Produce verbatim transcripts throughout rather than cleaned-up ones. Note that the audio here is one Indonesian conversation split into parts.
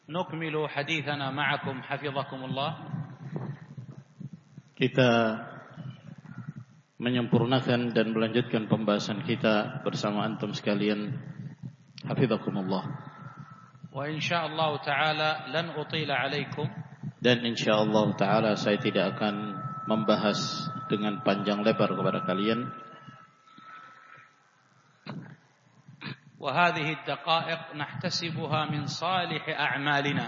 نكمل حديثنا معكم حفظكم الله. Kita menyempurnakan dan melanjutkan pembahasan kita bersama antum sekalian, hafizakumullah. Wa insyaallah taala lan utila alaikum, dan insyaallah taala saya tidak akan membahas dengan panjang lebar kepada kalian. وهذه الدقائق نحتسبها من صالح أعمالنا.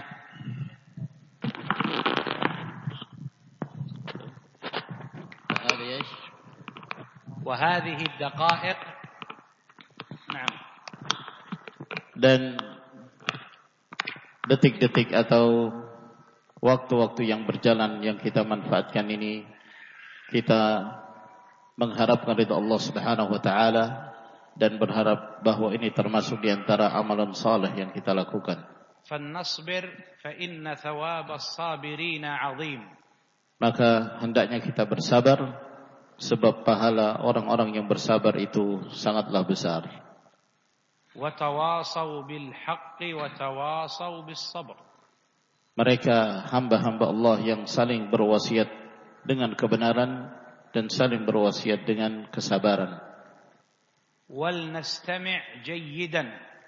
وهذه ايش؟ وهذه الدقائق نعم. Dan detik-detik atau waktu-waktu yang berjalan yang kita manfaatkan ini, kita mengharapkan ridha Allah Subhanahu wa taala dan berharap bahwa ini termasuk di antara amalan saleh yang kita lakukan. فَلْنَصْبِرْ فَإِنَّ ثَوَابَ الصَّابِرِينَ عَظِيمٌ. Maka hendaknya kita bersabar sebab pahala orang-orang yang bersabar itu sangatlah besar. وَتَوَاصَوْا بِالْحَقِّ وَتَوَاصَوْا بِالصَّبْرِ. Mereka hamba-hamba Allah yang saling berwasiat dengan kebenaran dan saling berwasiat dengan kesabaran. وَلْنَسْتَمِعْ جَيِّدًا.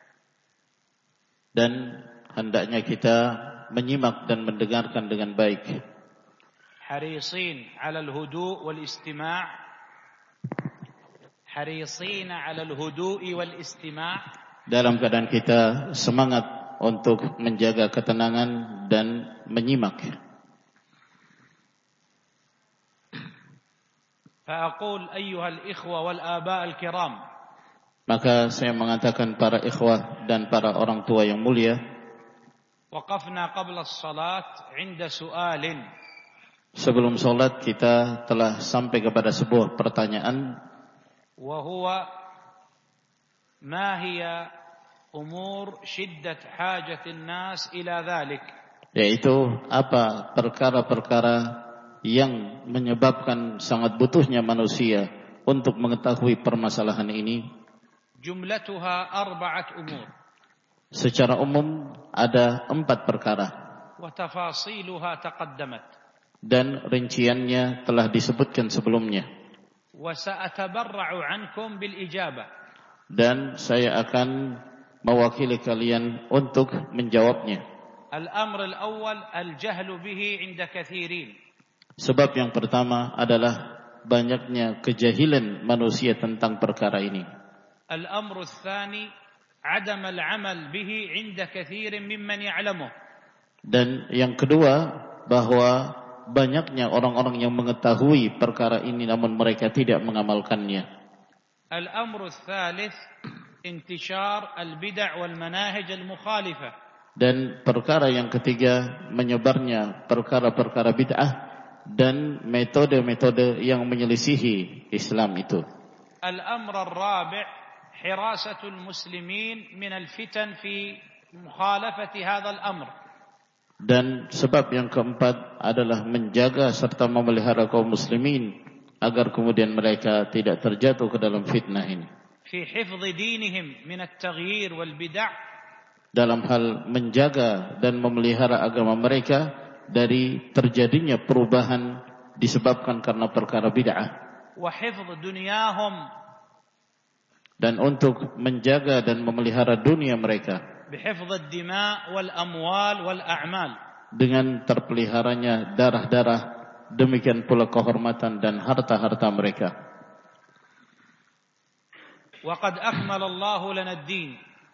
Dan hendaknya kita menyimak dan mendengarkan dengan baik. حريصين على الهدوء والاستماع. حريصين على الهدوء والاستماع. Dalam keadaan kita semangat untuk menjaga ketenangan dan menyimak. فأقول أيها الإخوة والآباء الكرام. Maka saya mengatakan para ikhwah dan para orang tua yang mulia, وقفنا قبل الصلاة عند سؤال. Sebelum salat kita telah sampai kepada sebuah pertanyaan, وهو ما هي أمور شدة حاجة الناس إلى ذلك. Yaitu apa perkara-perkara yang menyebabkan sangat butuhnya manusia untuk mengetahui permasalahan ini. جملتها أربعة أمور. Secara umum ada empat perkara. وتفاصيلها تقدمت. Dan rinciannya telah disebutkan sebelumnya. وسأتبرع عنكم بالإجابة. Dan saya akan mewakili kalian untuk menjawabnya. الأمر الأول الجهل به عند كثيرين. Sebab yang pertama adalah banyaknya kejahilan manusia tentang perkara ini. الأمر الثاني عدم العمل به عند كثير ممن يعلمه. Dan yang kedua, bahwa banyaknya orang-orang yang mengetahui perkara ini namun mereka tidak mengamalkannya. الأمر الثالث انتشار البدع والمناهج المخالفة. Dan perkara yang ketiga, menyebarnya perkara-perkara bid'ah dan metode-metode yang menyelisihi Islam itu. الأمر الرابع حراسة المسلمين من الفتن في مخالفة هذا الأمر. Dan sebab yang keempat adalah menjaga serta memelihara kaum muslimin agar kemudian mereka tidak terjatuh ke dalam fitnah ini. في حفظ دينهم من التغيير والبدع. Dalam hal menjaga dan memelihara agama mereka dari terjadinya perubahan disebabkan karena perkara bid'ah. وحفظ دنياهم. Dan untuk menjaga dan memelihara dunia mereka. بحفظ الدماء والأموال والأعمال. Dengan terpeliharanya darah-darah, demikian pula kehormatan dan harta-harta mereka. وقد أكمل الله لنا الدين.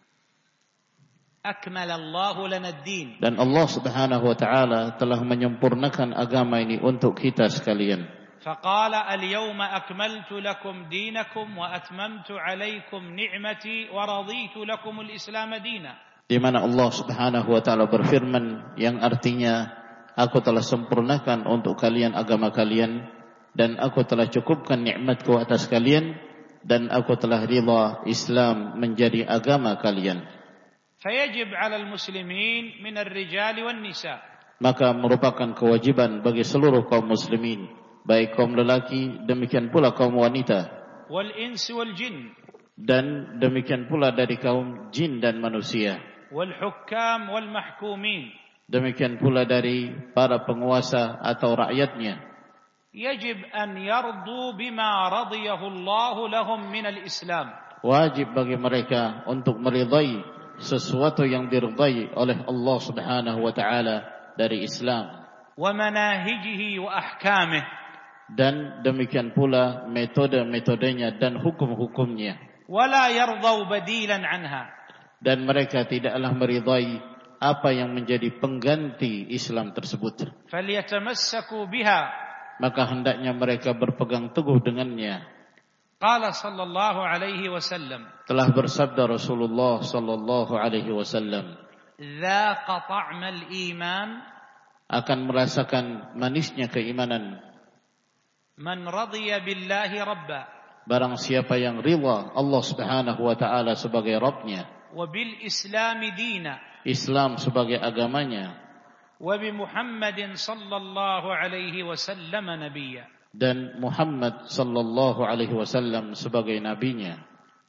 أكمل الله لنا الدين. Dan Allah Subhanahu wa taala telah menyempurnakan agama ini untuk kita sekalian. فقال اليوم أكملت لكم دينكم وأتممت عليكم نعمتي ورضيت لكم الإسلام دينا. Di mana Allah Subhanahu wa taala berfirman yang artinya, aku telah sempurnakan untuk kalian agama kalian dan aku telah cukupkan nikmatku atas kalian dan aku telah ridha Islam menjadi agama kalian. فيجب على المسلمين من الرجال والنساء. Maka merupakan kewajiban bagi seluruh kaum muslimin, baik kaum lelaki demikian pula kaum wanita, wal ins wal jin, dan demikian pula dari kaum jin dan manusia, والحكام والمحكومين. Demikian pula dari para penguasa atau rakyatnya. يجب أن يرضوا بما رضيه الله لهم من الإسلام. Wajib bagi mereka untuk meridai sesuatu yang diridai oleh Allah Subhanahu wa taala dari Islam. ومناهجه وأحكامه. Dan demikian pula metode-metodenya dan hukum-hukumnya. ولا يرضوا بديلا عنها. Dan mereka tidaklah meridai apa yang menjadi pengganti Islam tersebut. فليتمسكوا بها. Maka hendaknya mereka berpegang teguh dengannya. قال صلى الله عليه وسلم. Telah bersabda Rasulullah sallallahu alaihi wasallam. ذاق طعم الإيمان. Akan merasakan manisnya keimanan. من رضي بالله ربا. Barang siapa yang rida Allah Subhanahu wa taala sebagai Rabbnya. وبالإسلام دينا. Islam sebagai agamanya. وبمحمد صلى الله عليه وسلم نبيا. Dan Muhammad sallallahu alaihi wasallam sebagai nabinya.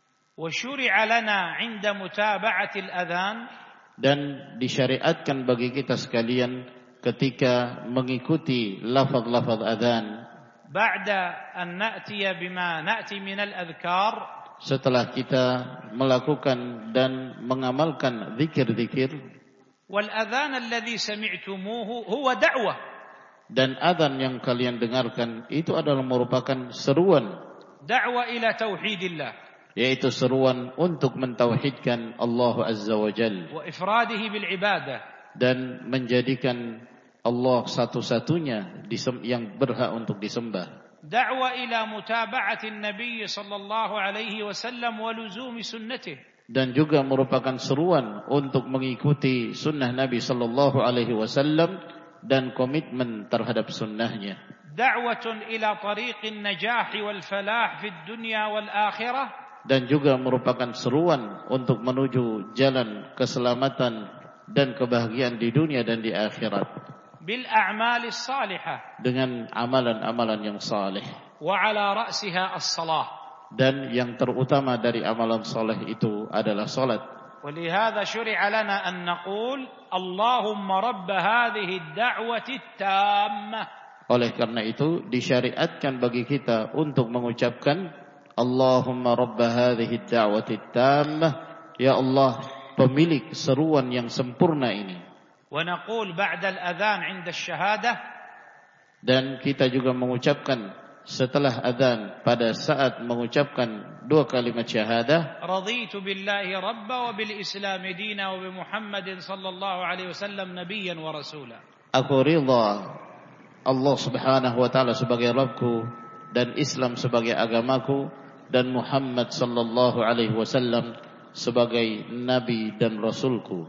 وشرع لنا عند متابعة الأذان. Dan disyariatkan bagi kita sekalian ketika mengikuti lafaz-lafaz adzan. بعد أن نأتي بما نأتي من الأذكار. Setelah kita melakukan dan mengamalkan zikir-zikir. والأذان الذي سمعتموه هو دعوة. Dan adzan yang kalian dengarkan itu adalah merupakan seruan. دعوة إلى توحيد الله. Yaitu seruan untuk mentauhidkan Allah Azza wa Jalla. وإفراده بالعبادة. Dan menjadikan Allah satu-satunya yang berhak untuk disembah. دعوة إلى متابعة النبي صلى الله عليه وسلم ولزوم سنته. Dan juga merupakan seruan untuk mengikuti sunnah Nabi sallallahu alaihi wasallam dan komitmen terhadap sunnahnya. دعوة إلى طريق النجاح والفلاح في الدنيا والآخرة. Dan juga merupakan seruan untuk menuju jalan keselamatan dan kebahagiaan di dunia dan di akhirat. بالأعمال الصالحة. Dengan amalan-amalan yang saleh. وعلى رأسها الصلاة. Dan yang terutama dari amalan saleh itu adalah salat. ولهذا شرع لنا أن نقول اللهم رب هذه الدعوة التامة. Oleh karena itu disyariatkan bagi kita untuk mengucapkan Allahumma rabb hadhihi ad-da'wati at-tammah, ya Allah pemilik seruan yang sempurna ini. ونقول بعد الأذان عند الشهادة. Dan kita juga mengucapkan setelah adzan pada saat mengucapkan dua kalimat syahadah. رضيت بالله ربا وبالإسلام دينا وبمحمد صلى الله عليه وسلم نبيا ورسولا. Aku ridha Allah Subhanahu wa taala sebagai Rabbku dan Islam sebagai agamaku dan Muhammad sallallahu alaihi wasallam sebagai nabi dan rasulku.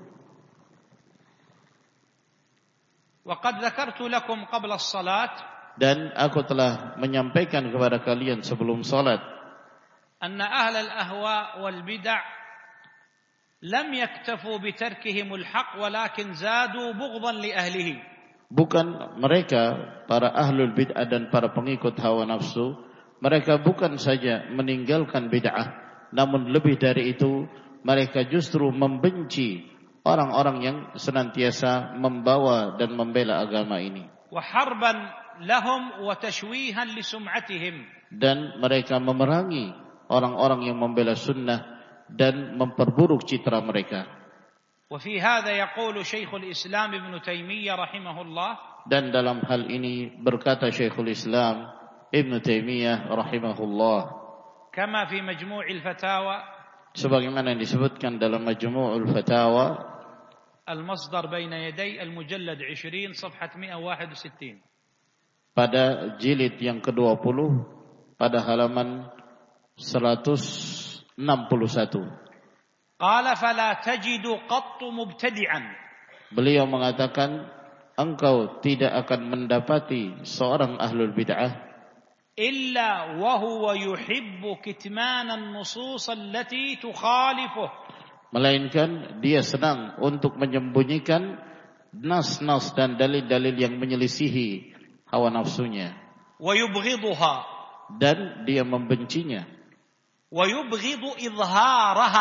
وقد ذكرت لكم قبل الصلاة. Dan aku telah menyampaikan kepada kalian sebelum salat. أن أهل الأهواء والبدع لم يكتفوا بتركهم الحق ولكن زادوا بغضا لأهله. Bukan mereka para ahlul bid'ah dan para pengikut hawa nafsu, mereka bukan saja meninggalkan bid'ah, namun lebih dari itu mereka justru membenci orang-orang yang senantiasa membawa dan membela agama ini. وحربا لهم وتشويها لسمعتهم. Dan mereka memerangi orang-orang yang membela sunnah dan memperburuk citra mereka. وفي هذا يقول شيخ الإسلام ابن تيمية رحمه الله. Dan dalam hal ini berkata Syekhul Islam Ibn Taimiyah rahimahullah. كما في مجموع الفتاوى. Sebagaimana yang disebutkan dalam Majmu'ul Fatawa. المصدر بين يدي المجلد عشرين صفحة مئة وواحد وستين. Pada jilid yang kedua puluh pada halaman seratus enam puluh satu. قال فلا تجد قط مبتدعا. Beliau mengatakan engkau tidak akan mendapati seorang ahlul bid'ah إلا وهو يحب كتمان النصوص التي تخالفه. melainkan dia senang untuk menyembunyikan nas-nas dan dalil-dalil yang menyelisihi hawa nafsunya. ويبغضها. Dan dia membencinya. ويبغض إظهارها.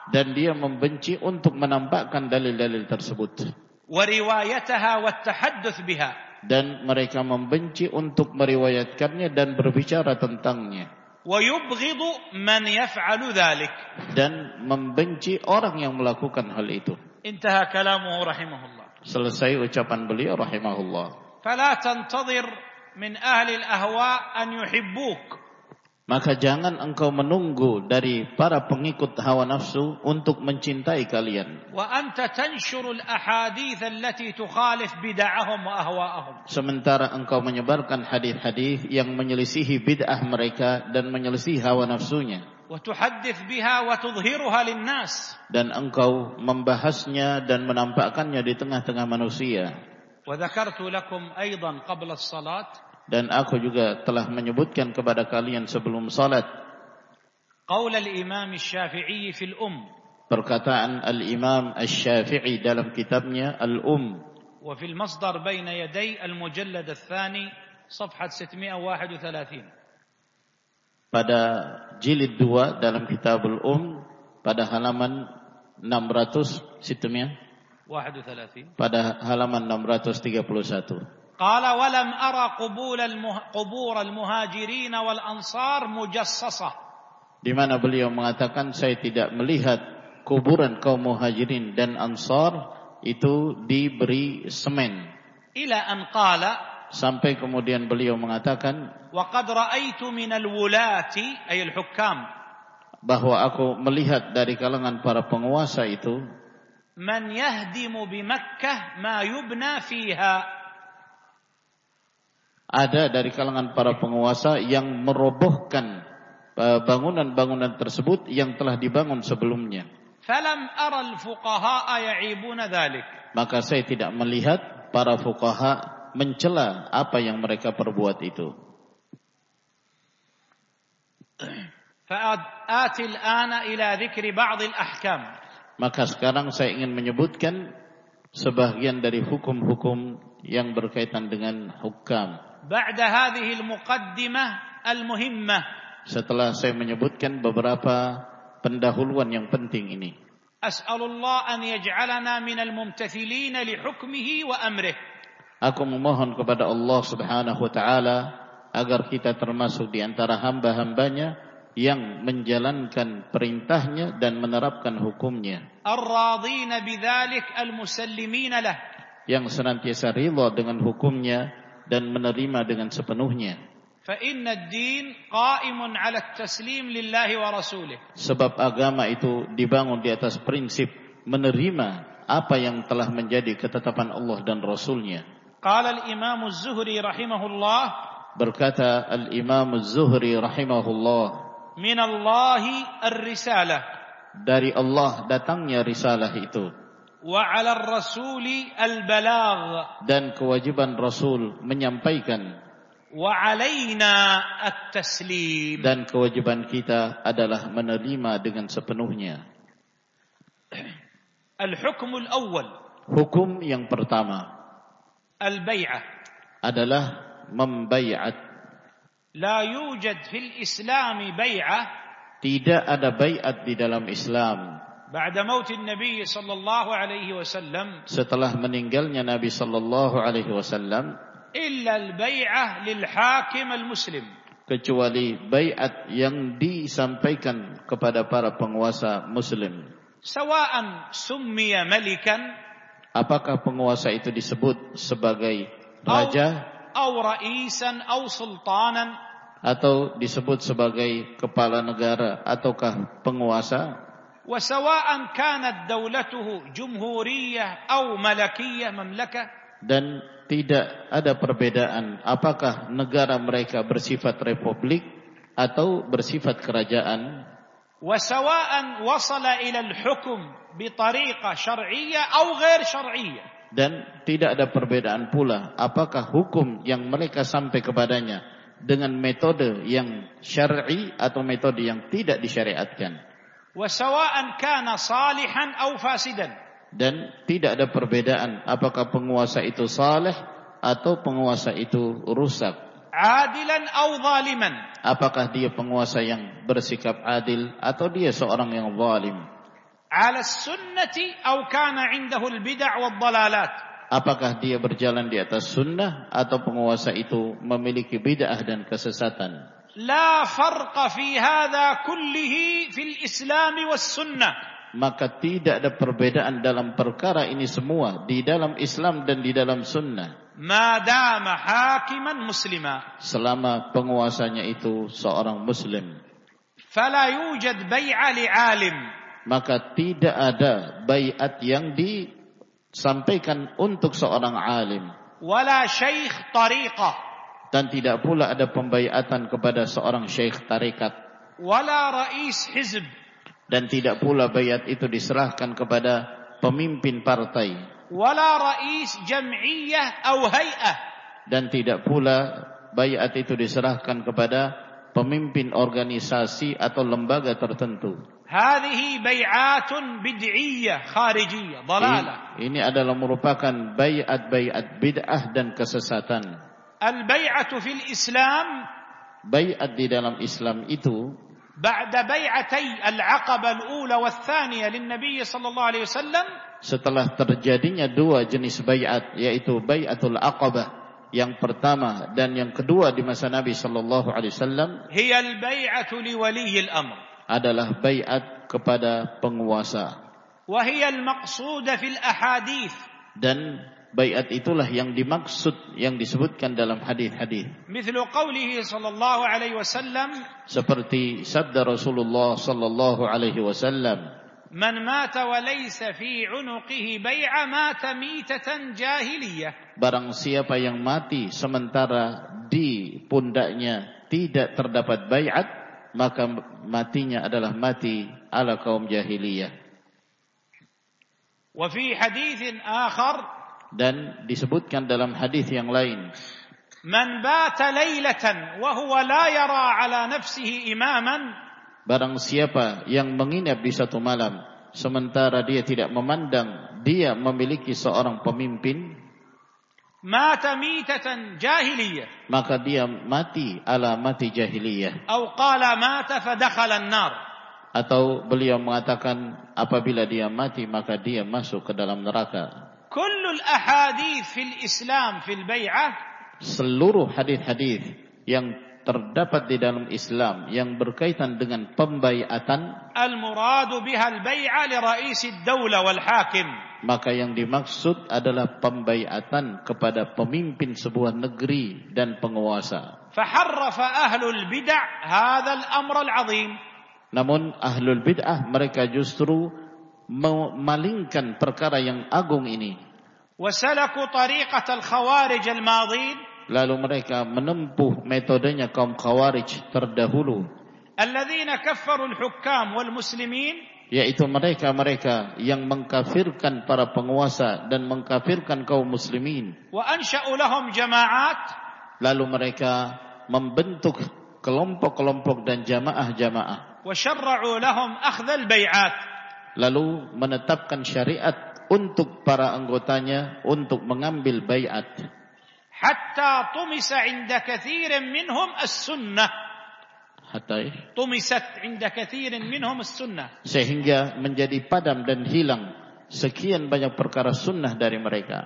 dan dia membenci untuk menampakkan dalil-dalil tersebut. وروايتها والتحدث بها. Dan mereka membenci untuk meriwayatkannya dan berbicara tentangnya. ويبغض من يفعل ذلك. Dan membenci orang yang melakukan hal itu. انتهى كلامه رحمه الله. Selesai ucapan beliau rahimahullah. فلا تنتظر من أهل الأهواء أن يحبوك. Maka jangan engkau menunggu dari para pengikut hawa nafsu untuk mencintai kalian. وأنت تنشر الأحاديث التي تخالف بدعهم وأهواءهم. Sementara engkau menyebarkan hadis-hadis yang menyelisihi bid'ah mereka dan menyelisihi hawa nafsunya. وتحدث بها وتظهرها للناس. Dan engkau membahasnya dan menampakkannya di tengah-tengah manusia. وذكرت لكم أيضا قبل الصلاة. Dan aku juga telah menyebutkan kepada kalian sebelum salat qaul al-Imam Asy-Syafi'i fil Umm, perkataan al-Imam Asy-Syafi'i dalam kitabnya Al-Umm, wa fil masdar baina yaday al-mujallad ats-tsani safhat ستمائة وواحد وثلاثين, pada jilid dua dalam kitab Al-Umm pada halaman enam ratus ستمائة واحد وثلاثين, pada halaman enam ratus tiga puluh satu. قال ولم أرى قبول المه... قبور المهاجرين والأنصار مجصصة. Di mana beliau mengatakan saya tidak melihat kuburan kaum muhajirin dan ansar itu diberi semen. إلى أن قال, sampai kemudian beliau mengatakan وقد رأيت من الولاة أي الحكام, bahwa aku melihat dari kalangan para penguasa itu من يهدم بمكة ما يبنى فيها, ada dari kalangan para penguasa yang merobohkan bangunan-bangunan tersebut yang telah dibangun sebelumnya. فلم أرى الفقهاء يعيبون ذلك. Maka saya tidak melihat para fuqaha mencela apa yang mereka perbuat itu. فآتي الآن إلى ذكر بعض الأحكام. Maka sekarang saya ingin menyebutkan sebagian dari hukum-hukum yang berkaitan dengan hukam. بعد هذه المقدمة المهمة, setelah saya menyebutkan beberapa pendahuluan yang penting ini, أسأل الله أن يجعلنا من الممتثلين لحكمه وأمره. Aku memohon kepada Allah Subhanahu wa taala agar kita termasuk di antara hamba-hambanya yang menjalankan perintahnya dan menerapkan hukumnya. الراضين بذلك المسلمين له, yang senantiasa ridha dengan hukumnya dan menerima dengan sepenuhnya. فإن الدين قائم على التسليم لله ورسوله. Sebab agama itu dibangun di atas prinsip menerima apa yang telah menjadi ketetapan Allah dan Rasulnya. قال الإمام الزهري رحمه الله, berkata al-Imam Az-Zuhri rahimahullah, من الله الرسالة, dari Allah datangnya risalah itu. وعلى الرسول البلاغ, dan kewajiban Rasul menyampaikan. وعلينا التسليم, dan kewajiban kita adalah menerima dengan sepenuhnya. الحكم الأول, hukum yang pertama البيعة, adalah membaiat. لا يوجد في الإسلام بيعة, tidak ada baiat di dalam Islam بعد موت النبي صلى الله عليه وسلم, setelah meninggalnya Nabi sallallahu alaihi wasallam, إلا البيعة للحاكم المسلم, kecuali baiat yang disampaikan kepada para penguasa muslim. سواء سمي ملكا, apakah penguasa itu disebut sebagai raja أو رئيسا أو سلطانا, atau disebut sebagai kepala negara ataukah penguasa, وسواء كانت دولته جمهورية أو ملكية مملكة, dan tidak ada perbedaan apakah negara mereka bersifat republik atau bersifat kerajaan, وسواء وصل إلى الحكم بطريقة شرعية أو غير شرعية, dan tidak ada perbedaan pula apakah hukum yang mereka sampai kepadanya dengan metode yang syar'i atau metode yang tidak disyariatkan. وسواء كان صالحا أو فاسدا, dan tidak ada perbedaan apakah penguasa itu saleh atau penguasa itu rusak. عادلا أو ظالما, apakah dia penguasa yang bersikap adil atau dia seorang yang zalim. على السنة أو كان عنده البدع والضلالات. Apakah dia berjalan di atas sunnah atau penguasa itu memiliki bid'ah dan kesesatan? لا فرق في هذا كله في الإسلام والسنة. Maka tidak ada perbedaan dalam perkara ini semua di dalam Islam dan di dalam sunnah. ما دام حاكما مسلما. Selama penguasanya itu seorang muslim. فلا يوجد بيع لعالم. Maka tidak ada baiat yang disampaikan untuk seorang alim. ولا شيخ طريقة. Dan tidak pula ada pembaiatan kepada seorang syekh tarekat. ولا رئيس حزب. Dan tidak pula baiat itu diserahkan kepada pemimpin partai. ولا رئيس جمعية أو هيئة. Dan tidak pula baiat itu diserahkan kepada pemimpin organisasi atau lembaga tertentu. هذه بيعات بدعية خارجية ضلالة. Ini adalah merupakan baiat-baiat bid'ah dan kesesatan. البيعة في الإسلام. Baiat di dalam Islam itu بعد بيعتي العقبة الأولى والثانية للنبي صلى الله عليه وسلم. Setelah terjadinya dua jenis baiat, yaitu baiatul aqabah yang pertama dan yang kedua di masa Nabi sallallahu alaihi wasallam, هي البيعة لولي الأمر. adalah baiat kepada penguasa. وهي المقصود في الأحاديث. Dan baiat itulah yang dimaksud yang disebutkan dalam hadis-hadis. مثل قوله صلى الله عليه وسلم. Seperti sabda Rasulullah sallallahu alaihi wasallam, من مات وليس في عنقه بيعة مات ميتة جاهلية. Barang siapa yang mati sementara di pundaknya tidak terdapat baiat, maka matinya adalah mati ala kaum jahiliyah. وفي حديث آخر. Dan disebutkan dalam hadis yang lain, من بات ليلة وهو لا يرى على نفسه إماما. Barang siapa yang menginap di satu malam sementara dia tidak memandang dia memiliki seorang pemimpin, مات ميتة جاهلية. maka dia mati ala mati jahiliyah. أو قال مات فدخل النار. Atau beliau mengatakan apabila dia mati maka dia masuk ke dalam neraka. كل الأحاديث في الإسلام في البيعة. Seluruh hadis-hadis yang terdapat di dalam Islam yang berkaitan dengan pembaiatan, المراد بها البيعة لرئيس الدولة والحاكم. maka yang dimaksud adalah pembaiatan kepada pemimpin sebuah negeri dan penguasa. فحرف أهل البدع هذا الأمر العظيم. Namun ahlul bid'ah mereka justru memalingkan perkara yang agung ini. وسلكوا طريقة الخوارج الماضين. Lalu mereka menempuh metodenya kaum Khawarij terdahulu, الذين كفروا الحكام والمسلمين. yaitu mereka-mereka yang mengkafirkan para penguasa dan mengkafirkan kaum muslimin. وأنشأوا لهم جماعات. Lalu mereka membentuk kelompok-kelompok dan jamaah-jamaah. وشرعوا لهم أخذ البيعات. Lalu menetapkan syariat untuk para anggotanya untuk mengambil baiat. حتى طمس عند كثير منهم السنة. Hatta طمست عند كثير منهم السنة. Sehingga menjadi padam dan hilang sekian banyak perkara sunnah dari mereka.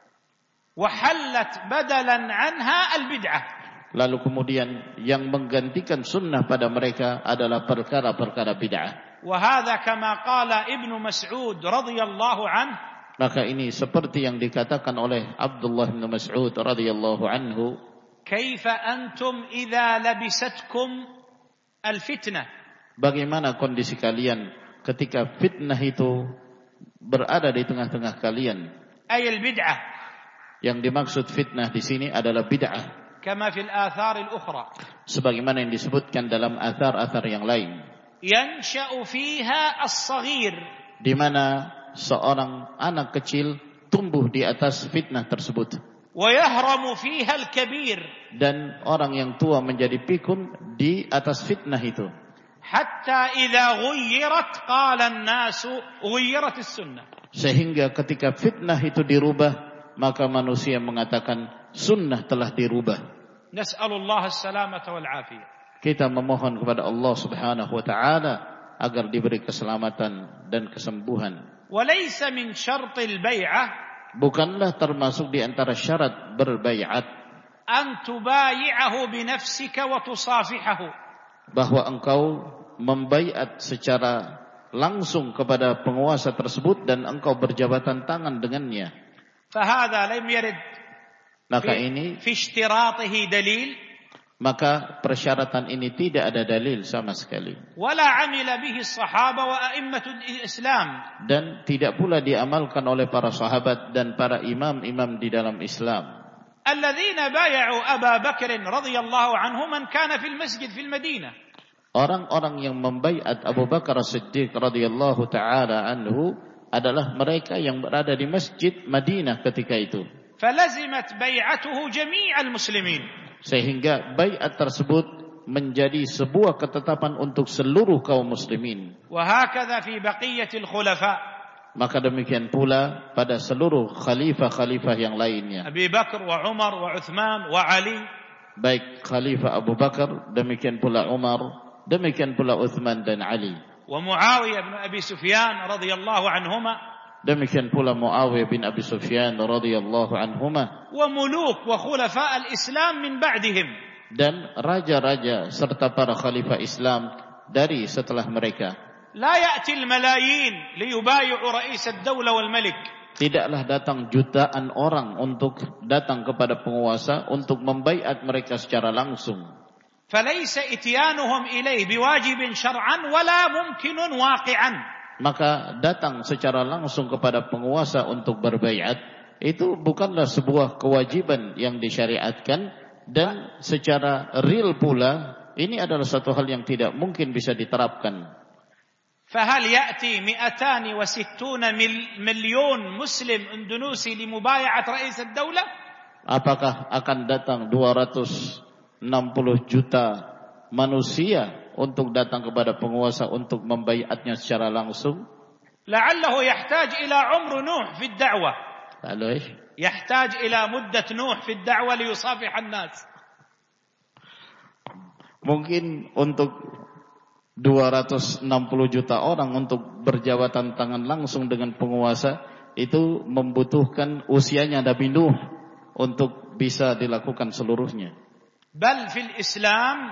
وحلت بدلا عنها البدعة. Lalu kemudian yang menggantikan sunnah pada mereka adalah perkara-perkara bid'ah. وهذا كما قال ابن مسعود رضي الله عنه. Maka ini seperti yang dikatakan oleh Abdullah bin Mas'ud radhiyallahu anhu, كيف أنتم إذا لبستكم الفتنة. Bagaimana kondisi kalian ketika fitnah itu berada di tengah-tengah kalian? أي البدعة. Yang dimaksud fitnah di sini adalah bid'ah. كما في الآثار الأخرى. Sebagaimana yang disebutkan dalam athar-athar yang lain. ينشأ فيها الصغير. Di mana seorang anak kecil tumbuh di atas fitnah tersebut. ويهرم فيها الكبير. Dan orang yang tua menjadi pikun di atas fitnah itu. حتى إذا غيرت قال الناس غيرت السنة. Sehingga ketika fitnah itu dirubah, maka manusia mengatakan sunnah telah dirubah. نسأل الله السلامة والعافية. Kita memohon kepada Allah Subhanahu wa taala agar diberi keselamatan dan kesembuhan. وليس من شرط البيعة Bukanlah termasuk di antara syarat berbaiat أن تبايعه بنفسك وتصافحه, bahwa engkau membaiat secara langsung kepada penguasa tersebut dan engkau berjabatan tangan dengannya. فهذا لم يرد Maka ini في اشتراطه دليل, maka persyaratan ini tidak ada dalil sama sekali. ولا عمل به الصحابة وأئمة الإسلام, Dan tidak pula diamalkan oleh para sahabat dan para imam-imam di dalam Islam. الذين بايعوا أبا بكر رضي الله عنه من كان في المسجد في المدينة. Orang-orang yang membaiat Abu Bakar As-Siddiq radhiyallahu taala anhu adalah mereka yang berada di masjid Madinah ketika itu. فلزمت بيعته جميع المسلمين. Sehingga baiat tersebut menjadi sebuah ketetapan untuk seluruh kaum muslimin. وهكذا في بقية الخلفاء. Maka demikian pula pada seluruh khalifah-khalifah yang lainnya. Abi Bakar wa Umar wa Uthman wa Ali. Baik Khalifah Abu Bakar, demikian pula Umar, demikian pula Uthman dan Ali. Wa Muawiyah bin Abi Sufyan radhiyallahu anhuma. Demikian pula Muawiyah bin Abi Sufyan radhiyallahu anhuma. Wa muluk wa khulafa al-Islam min ba'dihim. Dan raja-raja serta para khalifah Islam dari setelah mereka. La ya'ti al-malayin liyubayi'u ra'is ad-dawla wal malik. Tidaklah datang jutaan orang untuk datang kepada penguasa untuk membaiat mereka secara langsung. فليس إتيانهم إليه بواجب شرعا ولا ممكن واقعا. Maka datang secara langsung kepada penguasa untuk berbaiat itu bukanlah sebuah kewajiban yang disyariatkan, dan secara real pula ini adalah satu hal yang tidak mungkin bisa diterapkan. فهل يأتي مئتان وستون مليون مسلم إندونيسي لمبايعة رئيس الدولة؟ Apakah akan datang dua ratus enam puluh juta manusia untuk datang kepada penguasa untuk membaiatnya secara langsung? لعله يحتاج إلى عمر نوح في الدعوة. Lalu إيش؟ يحتاج إلى مدة نوح في الدعوة ليصافح الناس. Mungkin untuk dua ratus enam puluh juta orang untuk berjabatan tangan langsung dengan penguasa itu membutuhkan usianya Nabi Nuh untuk bisa dilakukan seluruhnya. Bal fil Islam,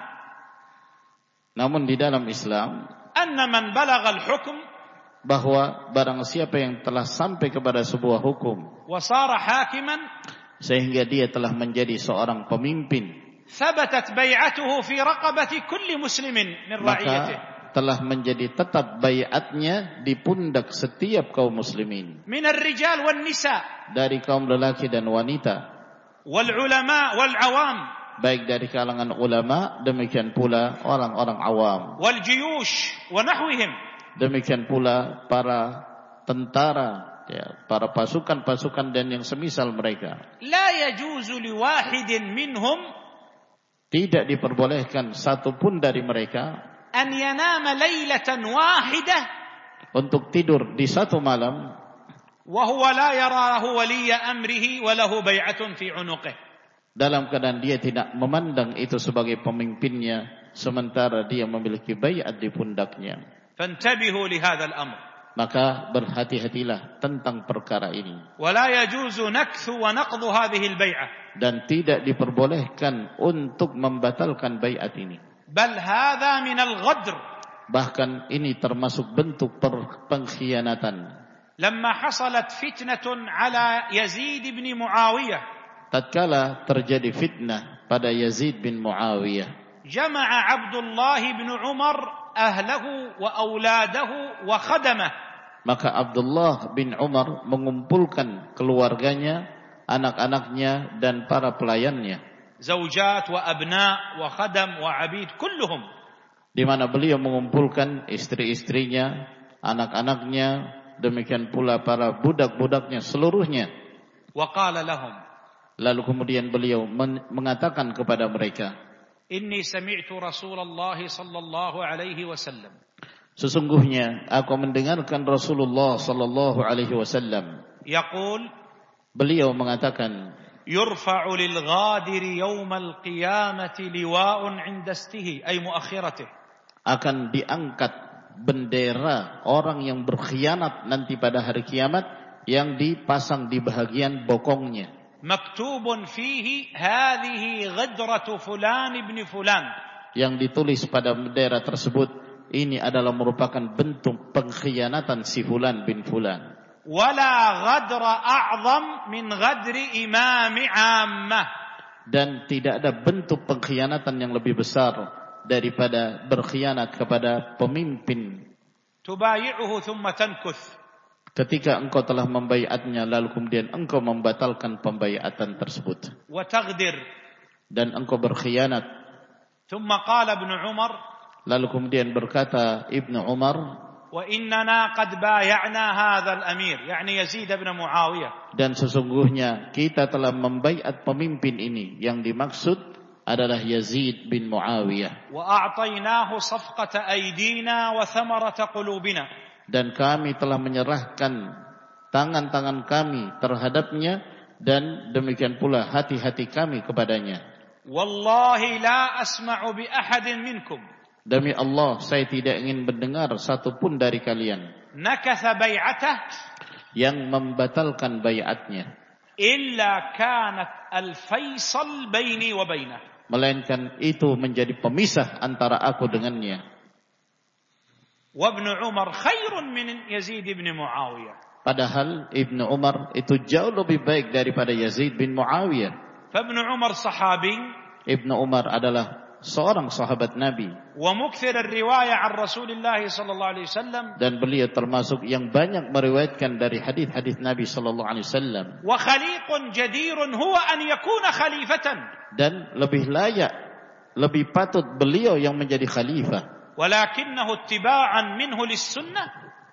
namun di dalam Islam, anna man balagha al-hukm, bahwa barang siapa yang telah sampai kepada sebuah hukum wa sara hakiman, sehingga dia telah menjadi seorang pemimpin, thabatat bai'atuhu fi raqabati kulli muslimin min ra'iyatihi, maka telah menjadi tetap baiatnya di pundak setiap kaum muslimin, min ar-rijal wan nisa, dari kaum lelaki dan wanita, wal ulama wal awam, baik dari kalangan ulama demikian pula orang-orang awam, wal juyush wa nahwihim, demikian pula para tentara, ya, para pasukan-pasukan dan yang semisal mereka. La yajuzu li wahidin minhum, tidak diperbolehkan satu pun dari mereka an yanama lailatan wahidah, untuk tidur di satu malam, wa huwa la yarahu waliya amrihi wa lahu bai'atun fi unuqihi, dalam keadaan dia tidak memandang itu sebagai pemimpinnya sementara dia memiliki baiat di pundaknya. Fantabihu li hadzal amr, maka berhati-hatilah tentang perkara ini. Wa la yajuzu nakthu wa naqdu hadhihi al-bai'ah, dan tidak diperbolehkan untuk membatalkan baiat ini. Bal hadha min al-ghadr, bahkan ini termasuk bentuk pengkhianatan. Lamma hasalat fitnatun ala Yazid bin Muawiyah, tatkala terjadi fitnah pada Yazid bin Muawiyah, jama'a Abdullah bin Umar ahlahu wa auladahu wa khadamah, maka Abdullah bin Umar mengumpulkan keluarganya, anak-anaknya dan para pelayannya, zaujat wa abna wa khadam wa abid kulluhum, di mana beliau mengumpulkan istri-istrinya, anak-anaknya, demikian pula para budak-budaknya seluruhnya. Wa qala lahum, lalu kemudian beliau mengatakan kepada mereka, inni sami'tu Rasulullah sallallahu alaihi wasallam, sesungguhnya aku mendengarkan Rasulullah sallallahu alaihi wasallam yaqul, beliau mengatakan, yurfa'u lil ghadiri yawmal qiyamati liwa'un 'inda istihi ay muakhiratihi, akan diangkat bendera orang yang berkhianat nanti pada hari kiamat yang dipasang di bahagian bokongnya. Maktubun fihi hadhihi ghadratu fulan ibn fulan. Yang ditulis pada bendera tersebut, ini adalah merupakan bentuk pengkhianatan si fulan bin fulan. Wala ghadra a'zam min ghadri imami 'ammah. Dan tidak ada bentuk pengkhianatan yang lebih besar daripada berkhianat kepada pemimpin. Tubayi'uhu thumma tankuth. Ketika engkau telah membaiatnya lalu kemudian engkau membatalkan pembaiatan tersebut. Wa taghdir. Dan engkau berkhianat. Thumma qala Ibnu Umar. Lalu kemudian berkata Ibnu Umar, wa innana qad bay'na hadzal amir, yani Yazid bin Muawiyah. Dan sesungguhnya kita telah membaiat pemimpin ini, yang dimaksud adalah Yazid bin Muawiyah. Wa a'tainahu safqata aydina wa thamarata qulubina. Dan kami telah menyerahkan tangan-tangan kami terhadapnya dan demikian pula hati-hati kami kepadanya. Wallahi la asma'u bi ahadin minkum. Demi Allah, saya tidak ingin mendengar satupun dari kalian nakatha bai'atah, yang membatalkan baiatnya, illa kanat al-faisal baini wa bainah, melainkan itu menjadi pemisah antara aku dengannya. Wa Ibnu Umar khairun min Yazid bin Muawiyah. Padahal Ibnu Umar itu jauh lebih baik daripada Yazid bin Muawiyah. Fa Ibnu Umar sahabi. Ibnu Umar adalah seorang sahabat Nabi. Wa mukthir ar-riwayah 'an Rasulillah sallallahu alaihi wasallam. Dan beliau termasuk yang banyak meriwayatkan dari hadis-hadis Nabi sallallahu alaihi wasallam. Wa khaliqun jadirun huwa an yakuna khalifatan. Dan lebih layak, lebih patut beliau yang menjadi khalifah. Walakinnahu ittiba'an minhu lis-sunnah.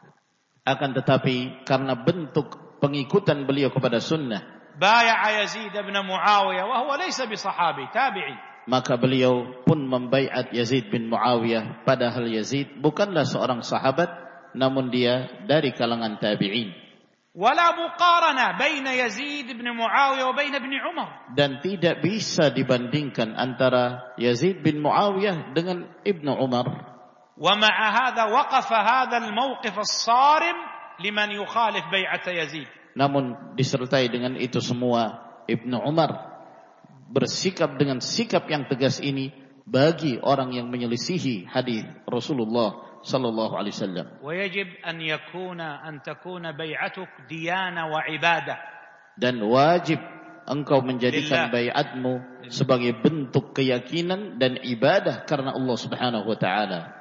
Akan tetapi karena bentuk pengikutan beliau kepada sunnah, bai'a Yazid bin Muawiyah wa huwa laysa bi sahabi, tabi'i. Maka beliau pun membaiat Yazid bin Muawiyah, padahal Yazid bukanlah seorang sahabat, namun dia dari kalangan tabi'in. Wala muqarana baina Yazid bin Muawiyah wa baina Ibn Umar. Dan tidak bisa dibandingkan antara Yazid bin Muawiyah dengan Ibnu Umar. Wa ma'a hadha waqafa hadha al-mawqif as-sarim liman yukhalif bai'at Yazid. Namun disertai dengan itu semua, Ibnu Umar bersikap dengan sikap yang tegas ini bagi orang yang menyelisihi hadis Rasulullah sallallahu alaihi wasallam. Wa yajib an yakuna an takuna bai'atuk diyana wa ibadah. Dan wajib engkau menjadikan bai'atmu sebagai bentuk keyakinan dan ibadah karena Allah Subhanahu wa taala.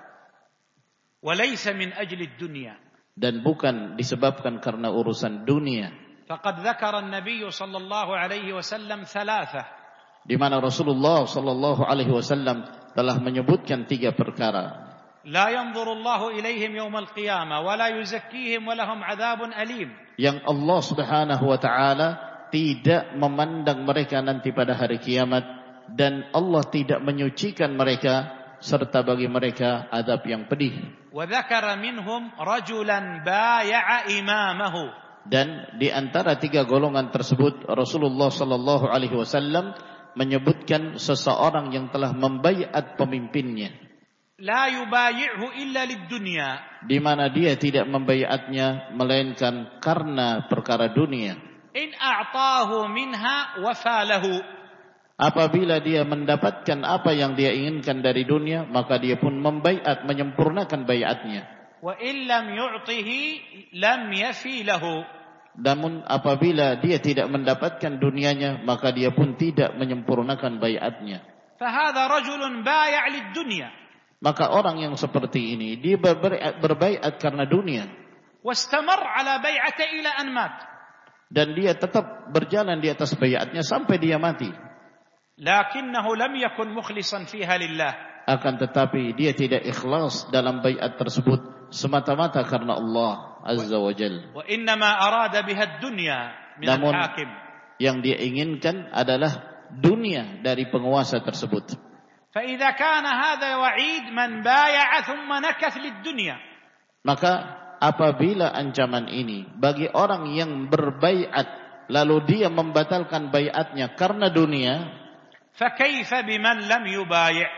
Wa laysa min ajli ad-dunya. Dan bukan disebabkan karena urusan dunia. Faqad dzakara an-nabiy sallallahu alaihi wasallam thalathah. Di mana Rasulullah sallallahu alaihi wasallam telah menyebutkan tiga perkara. La yanzuru Allahu ilaihim yaumal qiyamah wa la yuzakkihim wa lahum adzabun alim. Yang Allah Subhanahu wa taala tidak memandang mereka nanti pada hari kiamat, dan Allah tidak menyucikan mereka serta bagi mereka azab yang pedih. Wa dzakara minhum rajulan bai'a imamahu. Dan di antara tiga golongan tersebut Rasulullah sallallahu alaihi wasallam menyebutkan seseorang yang telah membaiat pemimpinnya. La yubayi'hu illa lid-dunya. Di mana dia tidak membaiatnya melainkan karena perkara dunia. In a'tahu minha wafalahu. Apabila dia mendapatkan apa yang dia inginkan dari dunia, maka dia pun membaiat, menyempurnakan baiatnya. Wa in lam yu'tihi lam yafi lahu. Namun apabila dia tidak mendapatkan dunianya, maka dia pun tidak menyempurnakan baiatnya. Fahadha rajulun bai' lid-dunya. Maka orang yang seperti ini dia berbaiat karena dunia. Wastamar ala bai'ati ila an mat. Dan dia tetap berjalan di atas baiatnya sampai dia mati. Lakinnahu lam yakun mukhlishan fiha lillah. Akan tetapi dia tidak ikhlas dalam baiat tersebut semata-mata karena Allah Azza wa Jalla. Wa innama arada biha ad-dunya min al-hakim. Yang dia inginkan adalah dunia dari penguasa tersebut. Fa idza kana hadha wa'id man bai'a thumma nakath lid-dunya. Maka apabila ancaman ini bagi orang yang berbaiat lalu dia membatalkan baiatnya karena dunia, fa kaifa biman lam yubai'?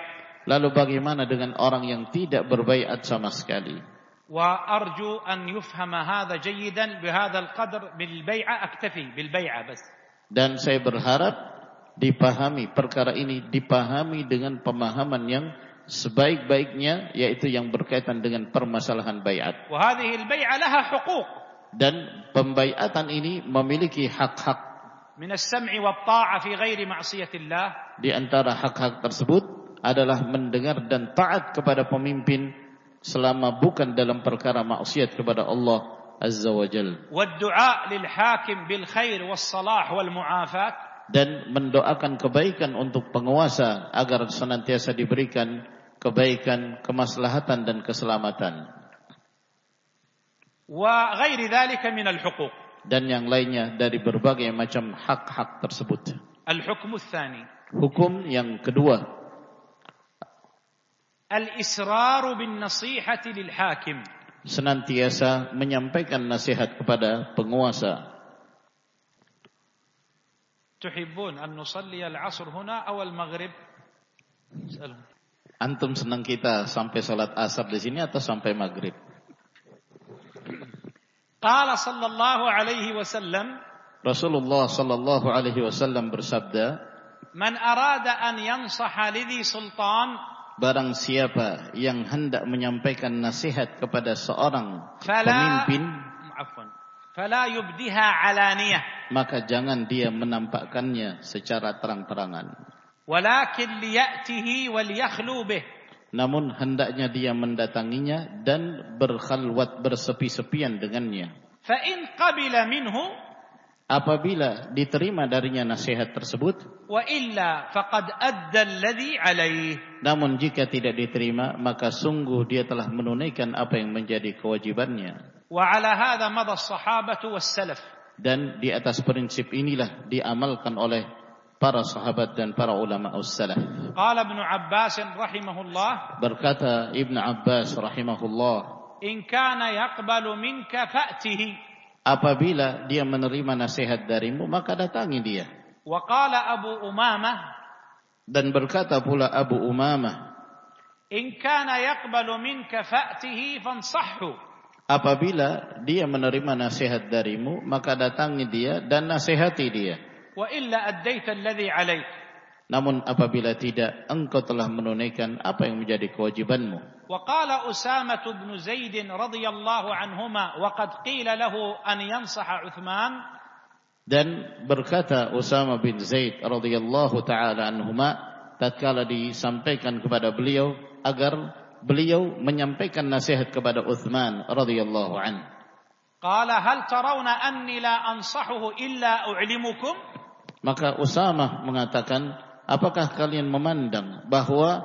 Lalu bagaimana dengan orang yang tidak berbaiat sama sekali? وأرجو أن يفهم هذا جيدا بهذا القدر بالبيعة أكتفي بالبيعة بس. Dan saya berharap dipahami perkara ini dipahami dengan pemahaman yang sebaik-baiknya, yaitu yang berkaitan dengan permasalahan baiat. وهذه البيعة لها حقوق. Dan pembaiatan ini memiliki hak-hak. من السمع والطاعة في غير معصية الله. Di antara hak-hak tersebut adalah mendengar dan taat kepada pemimpin selama bukan dalam perkara maksiat kepada Allah Azza wa Jalla. والدعاء للحاكم بالخير والصلاح والمعافاة. Dan mendoakan kebaikan untuk penguasa agar senantiasa diberikan kebaikan, kemaslahatan dan keselamatan. وغير ذلك من الحقوق. Dan yang lainnya dari berbagai macam hak-hak tersebut. الحكم الثاني. Hukum yang kedua. الإسرار بالنصيحة للحاكم. Senantiasa menyampaikan nasihat kepada penguasa. تحبون أن نصلي العصر هنا أو المغرب؟ اسألهم. Antum senang kita sampai salat asar di sini atau sampai maghrib? قال صلى الله عليه وسلم. Rasulullah sallallahu alaihi wasallam bersabda, من أراد أن ينصح لذي سلطان. Barang siapa yang hendak menyampaikan nasihat kepada seorang فلا pemimpin, عفوا فلا يبديها علانية. maka jangan dia menampakkannya secara terang-terangan. ولكن ليأته وليخلو به. Namun hendaknya dia mendatanginya dan berkhalwat bersepi-sepian dengannya. فإن قبل منه. Apabila diterima darinya nasihat tersebut, وإلا فقد أدى الذي عليه. Namun jika tidak diterima, maka sungguh dia telah menunaikan apa yang menjadi kewajibannya. وعلى هذا مضى الصحابة والسلف. Dan di atas prinsip inilah diamalkan oleh para sahabat dan para ulama as-salaf. قال ابن عباس رحمه الله. Berkata Ibn Abbas rahimahullah, إن كان يقبل منك فأته. Apabila dia menerima nasihat darimu, maka datangi dia. وقال أبو أمامة. Dan berkata pula Abu Umamah, إن كان يقبل منك فأته فانصحه. Apabila dia menerima nasihat darimu, maka datangi dia dan nasihati dia. وإلا أديت الذي عليك. Namun apabila tidak, engkau telah menunaikan apa yang menjadi kewajibanmu. وقال أسامة بن زيد رضي الله عنهما وقد قيل له أن ينصح عثمان. Dan berkata Usama bin Zaid radhiyallahu taala anhuma, tatkala disampaikan kepada beliau agar beliau menyampaikan nasihat kepada Uthman radhiyallahu anhu. قال هل ترون أني لا أنصحه إلا أعلمكم. Maka Usama mengatakan, apakah kalian memandang bahwa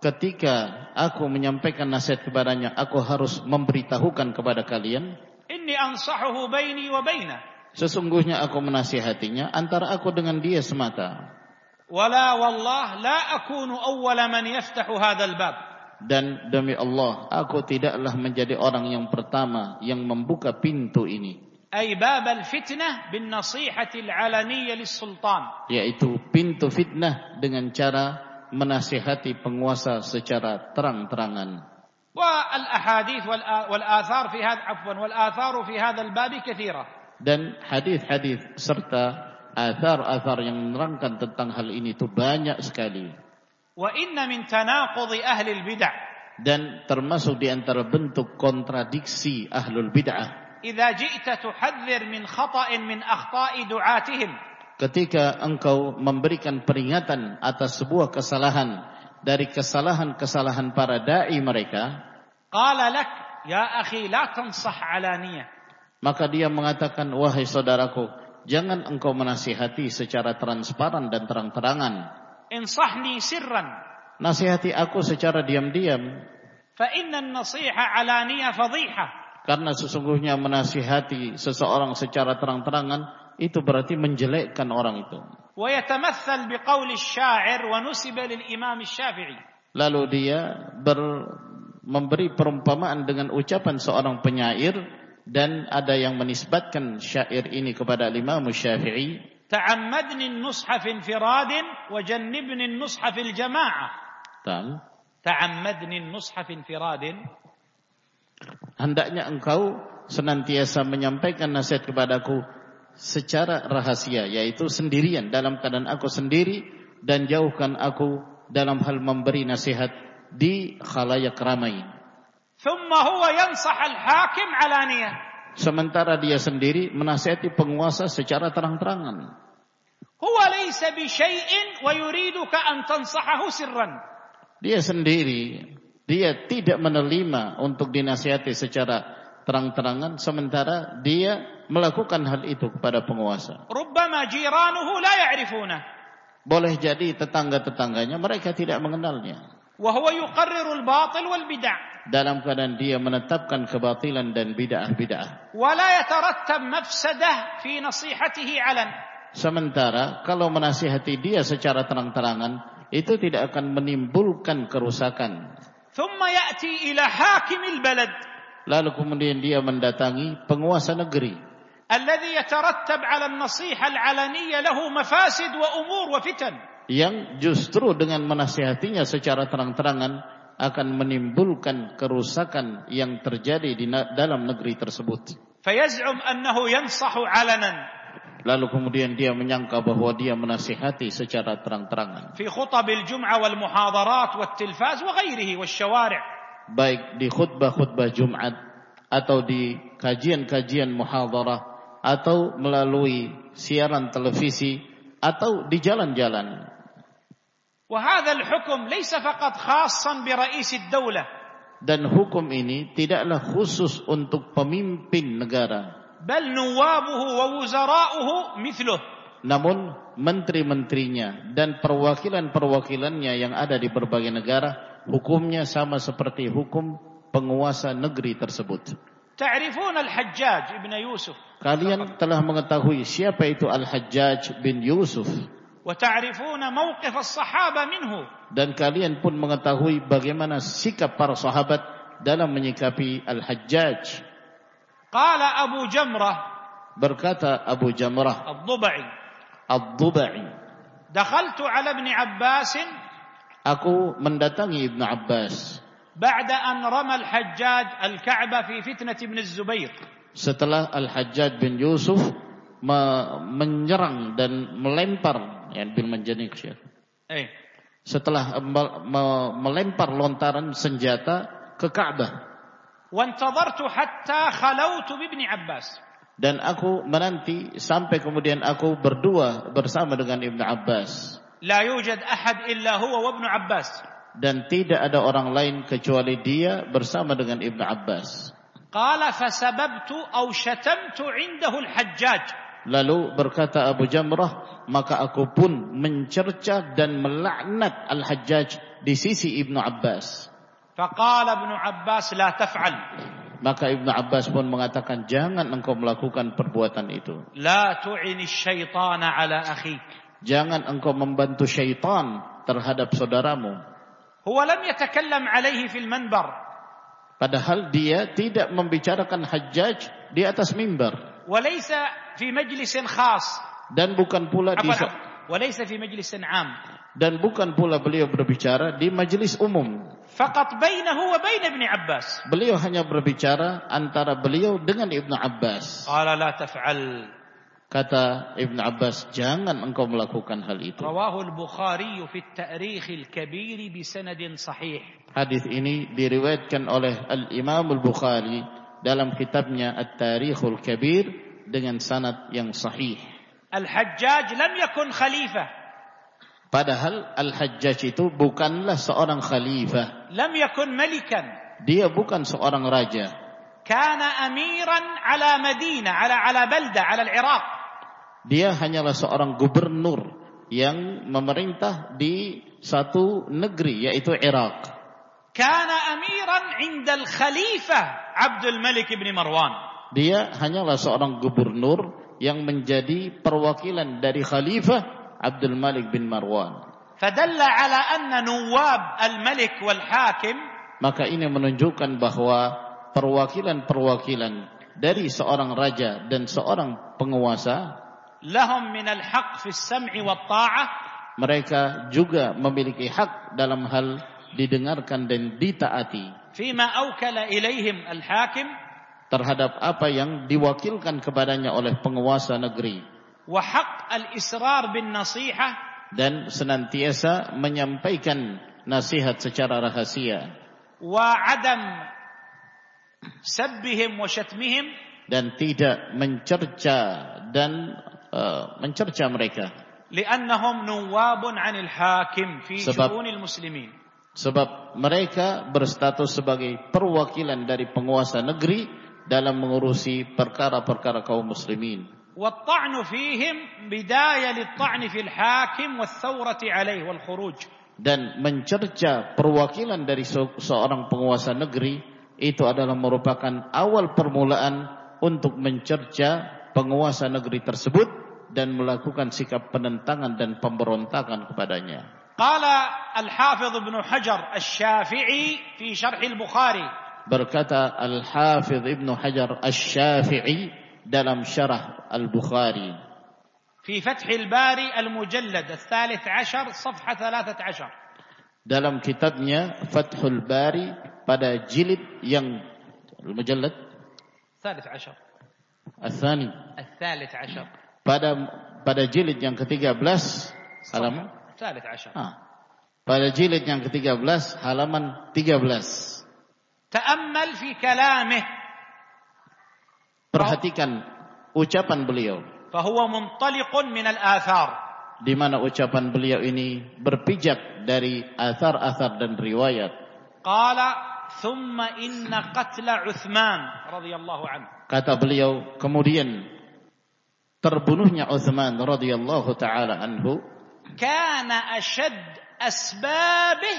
ketika aku menyampaikan nasihat kepadanya, aku harus memberitahukan kepada kalian? Inni ansahuhu baini wa bainah. Sesungguhnya aku menasihatinya antara aku dengan dia semata. Wala wallah la akunu awwala man yaftahu hadzal bab. Dan demi Allah, aku tidaklah menjadi orang yang pertama yang membuka pintu ini. Ay bab al-fitnah bin nasihati al-alaniyah lis-sultan. Yaitu pintu fitnah dengan cara menasihati penguasa secara terang-terangan. Wal-ahadits wal-athar fi hadha afwan wal-athar fi hadha al-bab katsira. Dan hadis-hadis serta athar-athar yang menerangkan tentang hal ini itu banyak sekali. Wa inna min tanaqudhi ahli al-bid'ah. Dan termasuk di antara bentuk kontradiksi ahlul bid'ah. Idza ji'ta tuhadzir min khata'in min akhta'i du'atihim. Ketika engkau memberikan peringatan atas sebuah kesalahan dari kesalahan-kesalahan para dai mereka, qala lak ya akhi la tansah alaniyah. Maka dia mengatakan, wahai saudaraku, jangan engkau menasihati secara transparan dan terang-terangan. Insahni sirran. Nasihati aku secara diam-diam. Fa inna an-nasiha alaniyah fadhihah. Karena sesungguhnya menasihati seseorang secara terang-terangan itu berarti menjelekkan orang itu. Wa yatamathal biqauli asy-sya'ir wa nusiba lil Imam Asy-Syafi'i. Lalu dia ber, memberi perumpamaan dengan ucapan seorang penyair dan ada yang menisbatkan syair ini kepada Imam Asy-Syafi'i. Ta'ammadni an-nusha fi infiradin wa jannibni an-nusha fil jama'ah. تعمدني النصح في انفراد. Hendaknya engkau senantiasa menyampaikan nasihat kepadaku secara rahasia, yaitu sendirian, dalam keadaan aku sendiri, dan jauhkan aku dalam hal memberi nasihat di khalayak ramai. ثم هو ينصح الحاكم علانية. Sementara dia sendiri menasihati penguasa secara terang-terangan. هو ليس بشيء ويريدك أن تنصحه سرا. Dia sendiri, dia tidak menerima untuk dinasihati secara terang-terangan, sementara dia melakukan hal itu kepada penguasa. ربما جيرانه لا يعرفونه. Boleh jadi tetangga-tetangganya mereka tidak mengenalnya. وهو يقرر الباطل والبدع. Dalam keadaan dia menetapkan kebatilan dan bid'ah-bid'ah. ولا يترتب مفسدة في نصيحته علن. Sementara kalau menasihati dia secara terang-terangan, itu tidak akan menimbulkan kerusakan. ثم يأتي إلى حاكم البلد. Lalu kemudian dia mendatangi penguasa negeri. الذي يترتب على النصيحة العلنية له مفاسد وأمور وفتن. Yang justru dengan menasihatinya secara terang-terangan akan menimbulkan kerusakan yang terjadi di dalam negeri tersebut. فيزعم أنه ينصح علنا. Lalu kemudian dia menyangka bahwa dia menasihati secara terang-terangan. في خطب الجمعة والمحاضرات والتلفاز وغيره والشوارع. Baik di khutbah-khutbah Jumat atau di kajian-kajian muhadarah atau melalui siaran televisi atau di jalan-jalan. وهذا الحكم ليس فقط خاصا برئيس الدولة. Dan hukum ini tidaklah khusus untuk pemimpin negara. بل نوابه ووزراؤه مثله. Namun menteri-menterinya dan perwakilan-perwakilannya yang ada di berbagai negara, hukumnya sama seperti hukum penguasa negeri tersebut. تعرفون الحجاج ابن يوسف. Kalian telah mengetahui siapa itu Al-Hajjaj bin Yusuf. وتعرفون موقف الصحابة منه. Dan kalian pun mengetahui bagaimana sikap para sahabat dalam menyikapi Al-Hajjaj. قال أبو جمرة. Berkata Abu Jamrah الضبعي. الضبعي. دخلت على ابن عباس. Aku mendatangi Ibnu Abbas. بعد أن رمى الحجاج الكعبة في فتنة ابن الزبير. Setelah Al-Hajjaj bin Yusuf menyerang dan melempar, yang bil manjanik ya. Eh. Setelah melempar lontaran senjata ke Ka'bah. وانتظرت حتى خلوت بابن عباس. Dan aku menanti sampai kemudian aku berdua bersama dengan Ibnu Abbas. لا يوجد أحد إلا هو وابن عباس. Dan tidak ada orang lain kecuali dia bersama dengan Ibnu Abbas. قال فسببت أو شتمت عنده الحجاج. Lalu berkata Abu Jamrah, maka aku pun mencerca dan melaknat Al-Hajjaj di sisi Ibnu Abbas. فقال ابن عباس لا تفعل. Maka Ibnu Abbas pun mengatakan, jangan engkau melakukan perbuatan itu. لا تعن الشيطان على أخيك. Jangan engkau membantu syaitan terhadap saudaramu. هو لم يتكلم عليه في المنبر. Padahal dia tidak membicarakan Hajjaj di atas mimbar. وليس في مجلس خاص. Dan bukan pula di وليس في مجلس عام. Dan bukan pula beliau berbicara di majelis umum. فقط بينه وبين ابن عباس. Beliau hanya berbicara antara beliau dengan Ibnu Abbas. قال لا تفعل. Kata Ibnu Abbas, jangan engkau melakukan hal itu. رواه البخاري في التاريخ الكبير بسند صحيح. Hadis ini diriwayatkan oleh Al-Imam Al-Bukhari dalam kitabnya At-Tarikhul Kabir dengan sanad yang sahih. Al-Hajjaj lam yakun khalifah. Padahal Al-Hajjaj itu bukanlah seorang khalifah. Lam yakun malikan. Dia bukan seorang raja. Kana amiran ala Madinah, ala ala balda, ala al-Iraq. Dia hanyalah seorang gubernur yang memerintah di satu negeri, yaitu Irak. Kana amiran 'inda al-Khalifah Abdul Malik bin Marwan. Dia hanyalah seorang gubernur yang menjadi perwakilan dari Khalifah Abdul Malik bin Marwan. Fadalla ala anna nuwab al-Malik wal-Hakim. Maka ini menunjukkan bahwa perwakilan-perwakilan dari seorang raja dan seorang penguasa, lahum min al-haq fi as-sam'i wat-ta'ah. Mereka juga memiliki hak dalam hal didengarkan dan ditaati. فيما أوكل إليهم الحاكم terhadap apa yang diwakilkan kepadanya oleh penguasa negeri. وحق الإسرار بالنصيحة dan senantiasa menyampaikan nasihat secara rahasia. وعدم سبهم وشتمهم dan tidak mencerca dan uh, mencerca mereka. لأنهم نواب عن الحاكم في شؤون المسلمين. Sebab mereka berstatus sebagai perwakilan dari penguasa negeri dalam mengurusi perkara-perkara kaum muslimin. والطعن فيهم بداية للطعن في الحاكم والثورة عليه والخروج. Dan mencerca perwakilan dari seorang penguasa negeri itu adalah merupakan awal permulaan untuk mencerca penguasa negeri tersebut dan melakukan sikap penentangan dan pemberontakan kepadanya. Qala Al-Hafidh Ibn Hajar Asy-Syafi'i fi Syarh Al-Bukhari. Berkata Al-Hafidh Ibn Hajar Asy-Syafi'i dalam Syarah Al-Bukhari. Fi Fath Al-Bari Al-Mujallad Al-Thalith Ashar Safha Thalathat Ashar. Dalam kitabnya Fathul Bari pada jilid yang Al-Mujallad الثالث عشر الثاني الثالث عشر pada pada jilid yang ketiga belas halaman الثالث عشر ah, pada jilid yang ketiga belas halaman tiga belas. تأمل في كلامه perhatikan ucapan beliau. فهو منطلق من الآثار di mana ucapan beliau ini berpijak dari athar-athar dan riwayat. قال ثم إن قتل عثمان رضي الله عنه. Kata beliau, kemudian terbunuhnya Utsman radhiyallahu taala anhu كان أشد أسبابه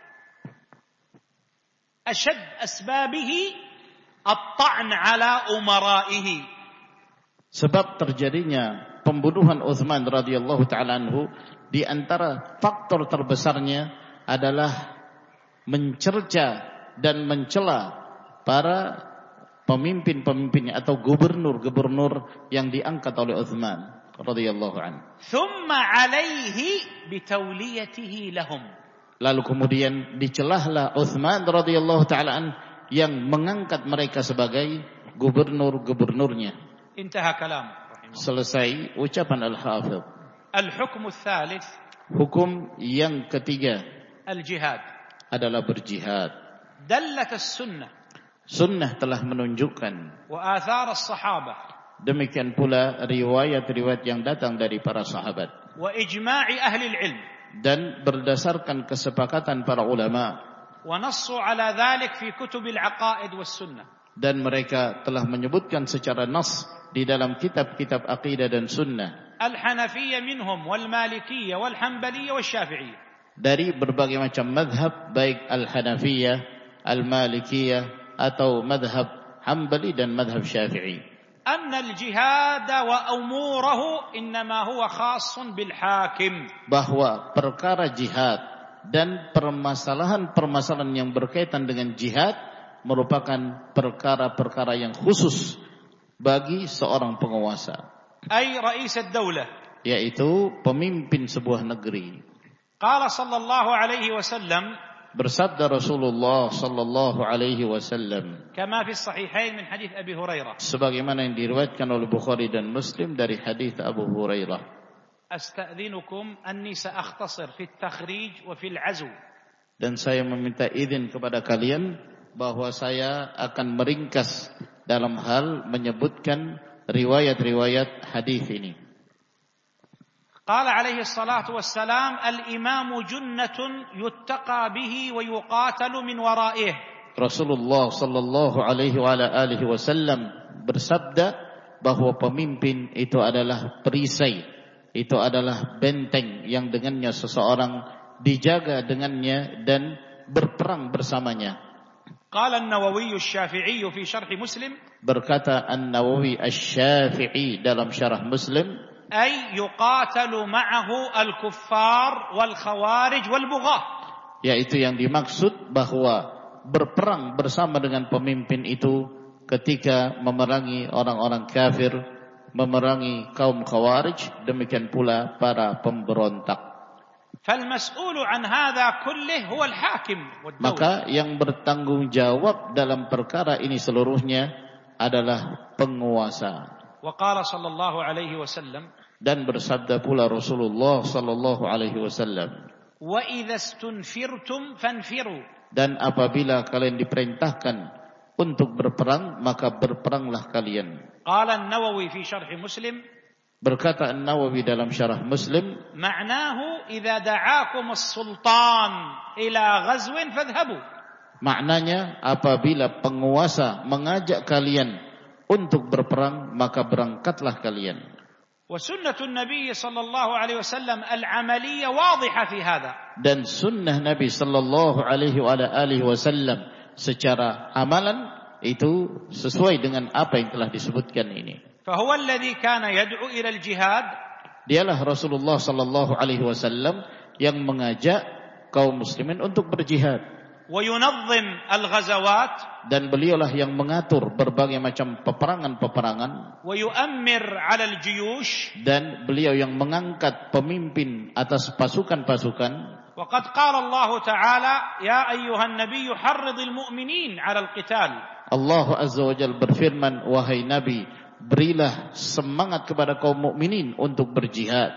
أشد أسبابه الطعن على أمرائه. Sebab terjadinya pembunuhan Utsman radhiyallahu taala anhu di antara faktor terbesarnya adalah mencerca dan mencela para pemimpin-pemimpinnya atau gubernur-gubernur yang diangkat oleh Utsman radhiyallahu anhu. ثم عليه بتوليته لهم. Lalu kemudian dicelahlah Utsman radhiyallahu taala an yang mengangkat mereka sebagai gubernur-gubernurnya. انتهى كلام. Selesai ucapan Al-Hafidh. الحكم الثالث. Hukum yang ketiga. الجهاد. Adalah berjihad. دلت السنة. Sunnah telah menunjukkan. وآثار الصحابة. Demikian pula riwayat-riwayat yang datang dari para sahabat. وإجماع أهل العلم. Dan berdasarkan kesepakatan para ulama. ونصوا على ذلك في كتب العقائد والسنة. Dan mereka telah menyebutkan secara nas di dalam kitab-kitab akidah dan sunnah. الحنفية منهم والمالكية والحنبلية والشافعية. Dari berbagai macam madhab, baik al-Hanafiyah, al-Malikiyah atau madhab Hanbali dan madhab Syafi'i. أن الجهاد وأموره إنما هو خاص بالحاكم. Bahwa perkara jihad dan permasalahan-permasalahan yang berkaitan dengan jihad merupakan perkara-perkara yang khusus bagi seorang penguasa. أي رئيس الدولة. Yaitu pemimpin sebuah negeri. قال صلى الله عليه وسلم. Bersabda Rasulullah sallallahu alaihi wasallam. كما في الصحيحين من حديث أبي هريرة. Sebagaimana yang diriwayatkan oleh Bukhari dan Muslim dari hadis Abu Hurairah. أستأذنكم أني سأختصر في التخريج وفي العزو. Dan saya meminta izin kepada kalian bahwa saya akan meringkas dalam hal menyebutkan riwayat-riwayat hadis ini. قال عليه الصلاة والسلام الإمام جنة يتقى به ويقاتل من ورائه. Rasulullah sallallahu alaihi wa ala alihi wasallam bersabda bahwa pemimpin itu adalah perisai, itu adalah benteng yang dengannya seseorang dijaga dengannya dan berperang bersamanya. قال النووي الشافعي في شرح مسلم. Berkata An-Nawawi Asy-Syafi'i dalam syarah Muslim. أي يقاتل معه الكفار والخوارج والبغاة. Yaitu yang dimaksud bahwa berperang bersama dengan pemimpin itu ketika memerangi orang-orang kafir, memerangi kaum khawarij, demikian pula para pemberontak. فالمسؤول عن هذا كله هو الحاكم والدولة. Maka yang bertanggung jawab dalam perkara ini seluruhnya adalah penguasa. وقال صلى الله عليه وسلم, dan bersabda pula Rasulullah sallallahu alaihi wasallam, وَإِذَا اسْتُنْفِرْتُمْ فَانْفِرُوا. Dan apabila kalian diperintahkan untuk berperang, maka berperanglah kalian. قال النووي في شرح مسلم, Berkata An-Nawawi dalam syarah Muslim, معناه إذا دعاكم السلطان إلى غزو فاذهبوا. Maknanya apabila penguasa mengajak kalian untuk berperang, maka berangkatlah kalian. وسنة النبي صلى الله عليه وسلم العملية واضحة في هذا. Dan sunnah Nabi sallallahu alaihi wasallam secara amalan itu sesuai dengan apa yang telah disebutkan ini. فهو الذي كان يدعو إلى الجهاد. Dialah Rasulullah sallallahu alaihi wasallam yang mengajak kaum muslimin untuk berjihad. وينظم الغزوات. Dan beliaulah yang mengatur berbagai macam peperangan-peperangan. ويؤمر على الجيوش. Dan beliau yang mengangkat pemimpin atas pasukan-pasukan. وقد قال الله تعالى يا أيها النبي حرض المؤمنين على القتال. Allah Azza wa Jalla berfirman, wahai Nabi, berilah semangat kepada kaum mukminin untuk berjihad.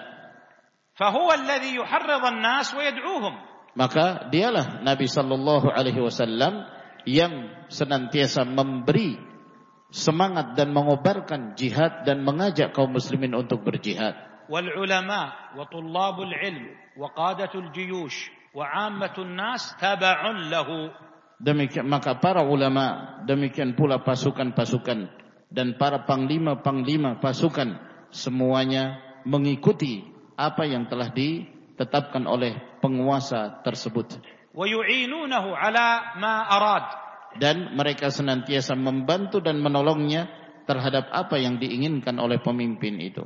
فهو الذي يحرض الناس ويدعوهم. Maka dialah Nabi sallallahu alaihi wasallam yang senantiasa memberi semangat dan mengobarkan jihad dan mengajak kaum muslimin untuk berjihad. والعلماء وطلاب العلم وقادة الجيوش وعامة الناس تبع له. Demikian maka para ulama, demikian pula pasukan-pasukan dan para panglima-panglima pasukan semuanya mengikuti apa yang telah ditetapkan oleh penguasa tersebut. ويعينونه على ما أراد. Dan mereka senantiasa membantu dan menolongnya terhadap apa yang diinginkan oleh pemimpin itu.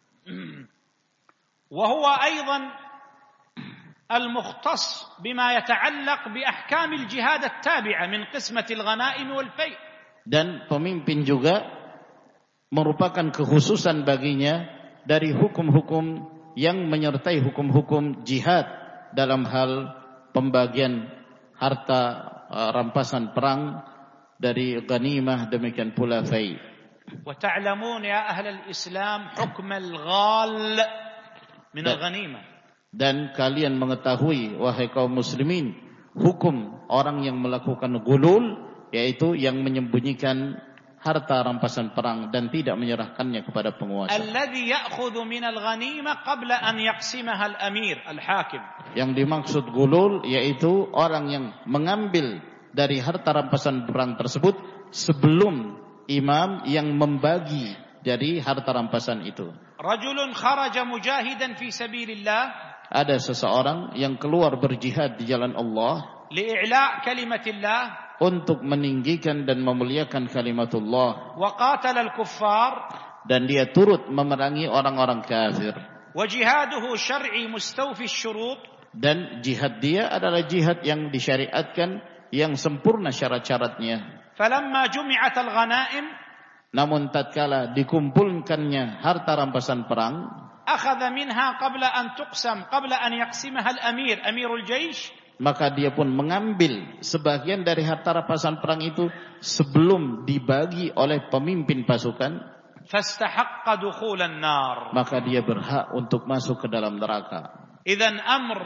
وهو أيضا المختص بما يتعلق بأحكام الجهاد التابعة من قسمة الغنائم والفيء. Dan pemimpin juga merupakan kekhususan baginya dari hukum-hukum yang menyertai hukum-hukum jihad dalam hal pembagian harta rampasan perang dari ghanimah, demikian pula fai. وتعلمون يا أهل الإسلام حكم الغال من الغنيمة. Dan kalian mengetahui wahai kaum muslimin hukum orang yang melakukan gulul, yaitu yang menyembunyikan harta rampasan perang dan tidak menyerahkannya kepada penguasa. الذي يأخذ من الغنيمة قبل أن يقسمها الأمير الحاكم. Yang dimaksud gulul yaitu orang yang mengambil dari harta rampasan perang tersebut sebelum imam yang membagi dari harta rampasan itu. رجل خرج مجاهدا في سبيل الله. Ada seseorang yang keluar berjihad di jalan Allah لإعلاء كلمة الله. Untuk meninggikan dan memuliakan kalimatullah. وقاتل الكفار. Dan dia turut memerangi orang-orang kafir. وجهاده شرعي مستوفي الشروط. Dan jihad dia adalah jihad yang disyariatkan yang sempurna syarat-syaratnya. فلما جمعت الغنائم. Namun tatkala dikumpulkannya harta rampasan perang, أخذ منها قبل أن تقسم قبل أن يقسمها الأمير أمير الجيش. Maka dia pun mengambil sebagian dari harta rampasan perang itu sebelum dibagi oleh pemimpin pasukan. فاستحق دخول النار. Maka dia berhak untuk masuk ke dalam neraka. إذن أمر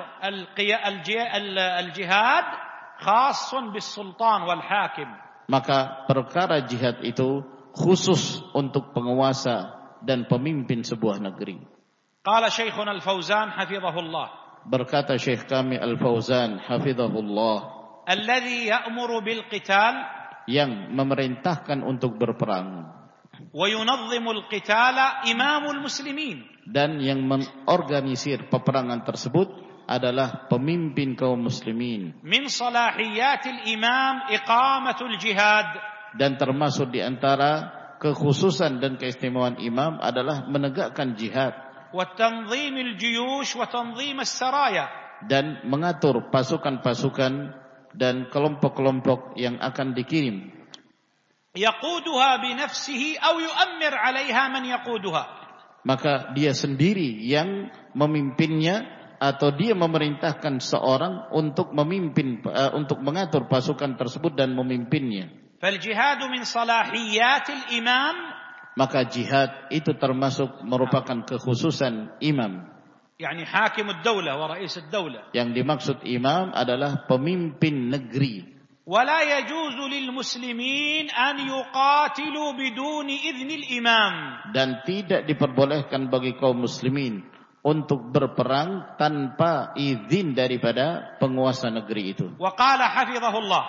الجهاد خاص بالسلطان والحاكم. Maka perkara jihad itu khusus untuk penguasa dan pemimpin sebuah negeri. قال شيخنا الفوزان حفظه الله. Berkata Syekh kami Al-Fauzan hafizahullah, الذي يأمر بالقتال. Yang memerintahkan untuk berperang. وينظم القتال إمام المسلمين. Dan yang mengorganisir peperangan tersebut adalah pemimpin kaum muslimin. من صلاحيات الإمام إقامة الجهاد. Dan termasuk di antara kekhususan dan keistimewaan imam adalah menegakkan jihad. وتنظيم الجيوش وتنظيم السرايا. Dan mengatur pasukan-pasukan dan kelompok-kelompok yang akan dikirim. يقودها بنفسه أو يؤمر عليها من يقودها. Maka dia sendiri yang memimpinnya atau dia memerintahkan seorang untuk memimpin uh, untuk mengatur pasukan tersebut dan memimpinnya. فالجهاد من صلاحيات الإمام. Maka jihad itu termasuk merupakan kekhususan imam. يعني حاكم الدولة ورئيس الدولة. Yang dimaksud imam adalah pemimpin negeri. ولا يجوز للمسلمين أن يقاتلوا بدون إذن الإمام. Dan tidak diperbolehkan bagi kaum muslimin untuk berperang tanpa izin daripada penguasa negeri itu. وقال حفظه الله.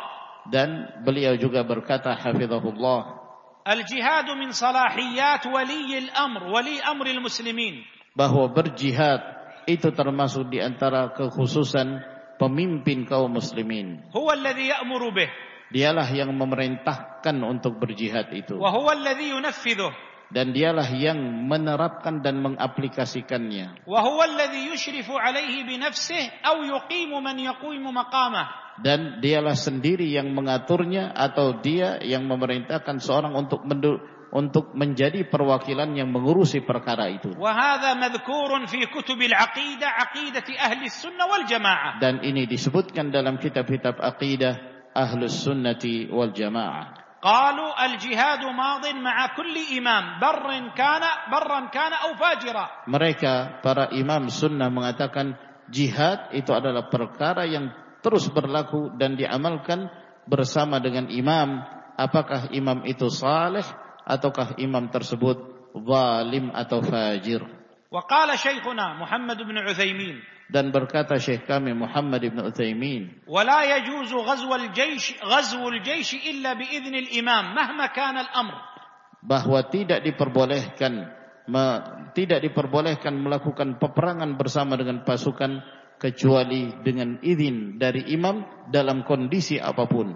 Dan beliau juga berkata hafizahullah, الجهاد من صلاحيات ولي الأمر ولي أمر المسلمين. Bahwa berjihad itu termasuk di antara kekhususan pemimpin kaum muslimin. هو الذي يأمر به. Dialah yang memerintahkan untuk berjihad itu. وهو الذي ينفذه. Dan dialah yang menerapkan dan mengaplikasikannya. وهو الذي يشرف عليه بنفسه أو يقيم من يقيم مقامه. Dan dialah sendiri yang mengaturnya atau dia yang memerintahkan seorang untuk mendu- untuk menjadi perwakilan yang mengurusi perkara itu. وهذا مذكور في كتب العقيدة عقيدة أهل السنة والجماعة. Dan ini disebutkan dalam kitab-kitab akidah Ahlus Sunnati wal Jamaah. قالوا الجهاد ماض مع كل إمام بر كان برا كان أو فاجرا. Mereka para imam sunnah mengatakan jihad itu adalah perkara yang terus berlaku dan diamalkan bersama dengan imam, apakah imam itu saleh ataukah imam tersebut zalim atau fajir. وقال شيخنا محمد بن عثيمين. Dan berkata Syekh kami Muhammad ibn Utsaimin, ولا يجوز غزو الجيش غزو الجيش إلا بإذن الإمام مهما كان الأمر. bahwa tidak diperbolehkan me, tidak diperbolehkan melakukan peperangan bersama dengan pasukan kecuali dengan izin dari imam dalam kondisi apapun.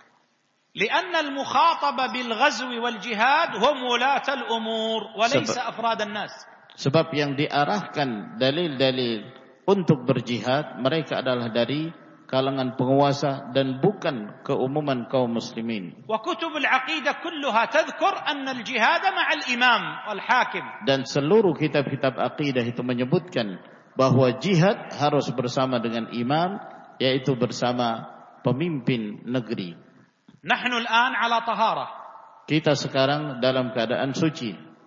لأن المخاطب بالغزو والجهاد هم ولاة الأمور وليس أفراد الناس. Sebab yang diarahkan dalil-dalil untuk berjihad mereka adalah dari kalangan penguasa dan bukan keumuman kaum muslimin. وكتب العقيدة كلها تذكر أن الجهاد مع الإمام والحاكم. Dan seluruh kitab-kitab akidah itu menyebutkan bahwa jihad harus bersama dengan imam, yaitu bersama pemimpin negeri. نحن الآن على طهارة. Kita sekarang dalam keadaan suci.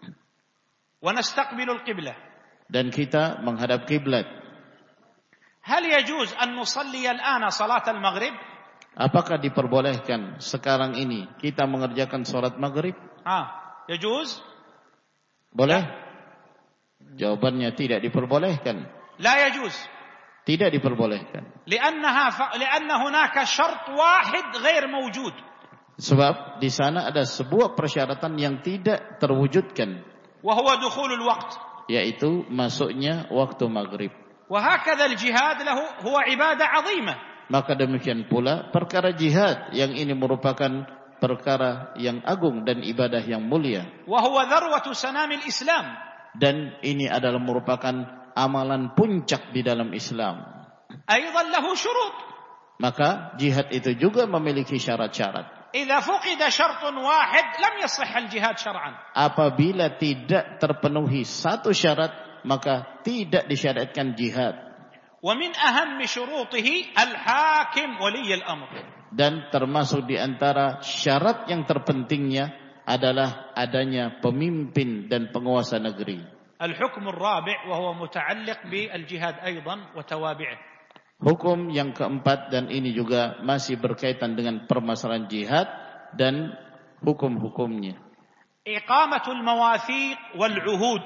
ونستقبل القبلة. Dan kita menghadap kiblat. هل يجوز أن نصلي الآن صلاة المغرب؟ Apakah diperbolehkan sekarang ini kita mengerjakan salat maghrib? آه. يجوز؟ Boleh? Jawabannya tidak diperbolehkan. لا يجوز. Tidak diperbolehkan. لأنها ف... لأن هناك شرط واحد غير موجود. Sebab di sana ada sebuah persyaratan yang tidak terwujudkan. وهو دخول الوقت. Yaitu masuknya waktu maghrib. وهكذا الجهاد له هو عبادة عظيمة. Maka demikian pula perkara jihad yang ini merupakan perkara yang agung dan ibadah yang mulia. وهو ذروة سنام الإسلام. Dan ini adalah merupakan amalan puncak di dalam Islam. أيضا له شروط. Maka jihad itu juga memiliki syarat-syarat. إذا فقد شرط واحد لم يصح الجهاد شرعا. Apabila tidak terpenuhi satu syarat, maka tidak disyariatkan jihad. ومن أهم شروطه الحاكم ولي الأمر. Dan termasuk di antara syarat yang terpentingnya adalah adanya pemimpin dan penguasa negeri. الحكم الرابع وهو متعلق بالجهاد أيضا وتوابعه. Hukum yang keempat dan ini juga masih berkaitan dengan permasalahan jihad dan hukum-hukumnya. إقامة المواثيق والعهود.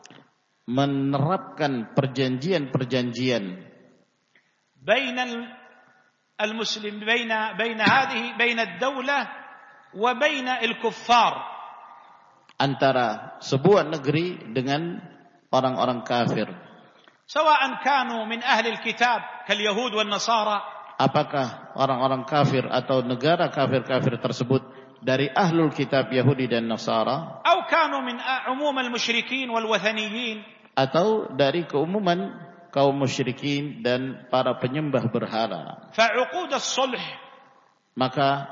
Menerapkan perjanjian-perjanjian بين المسلم بين بين هذه بين الدولة وبين الكفار. Antara sebuah negeri dengan orang-orang kafir. سواء كانوا من أهل الكتاب كاليهود والنصارى. Apakah orang-orang kafir atau negara kafir-kafir tersebut dari ahlul kitab Yahudi dan Nasara, أو كانوا من عموم المشركين والوثنيين, atau dari keumuman kaum musyrikin dan para penyembah berhala. فعقود الصلح. Maka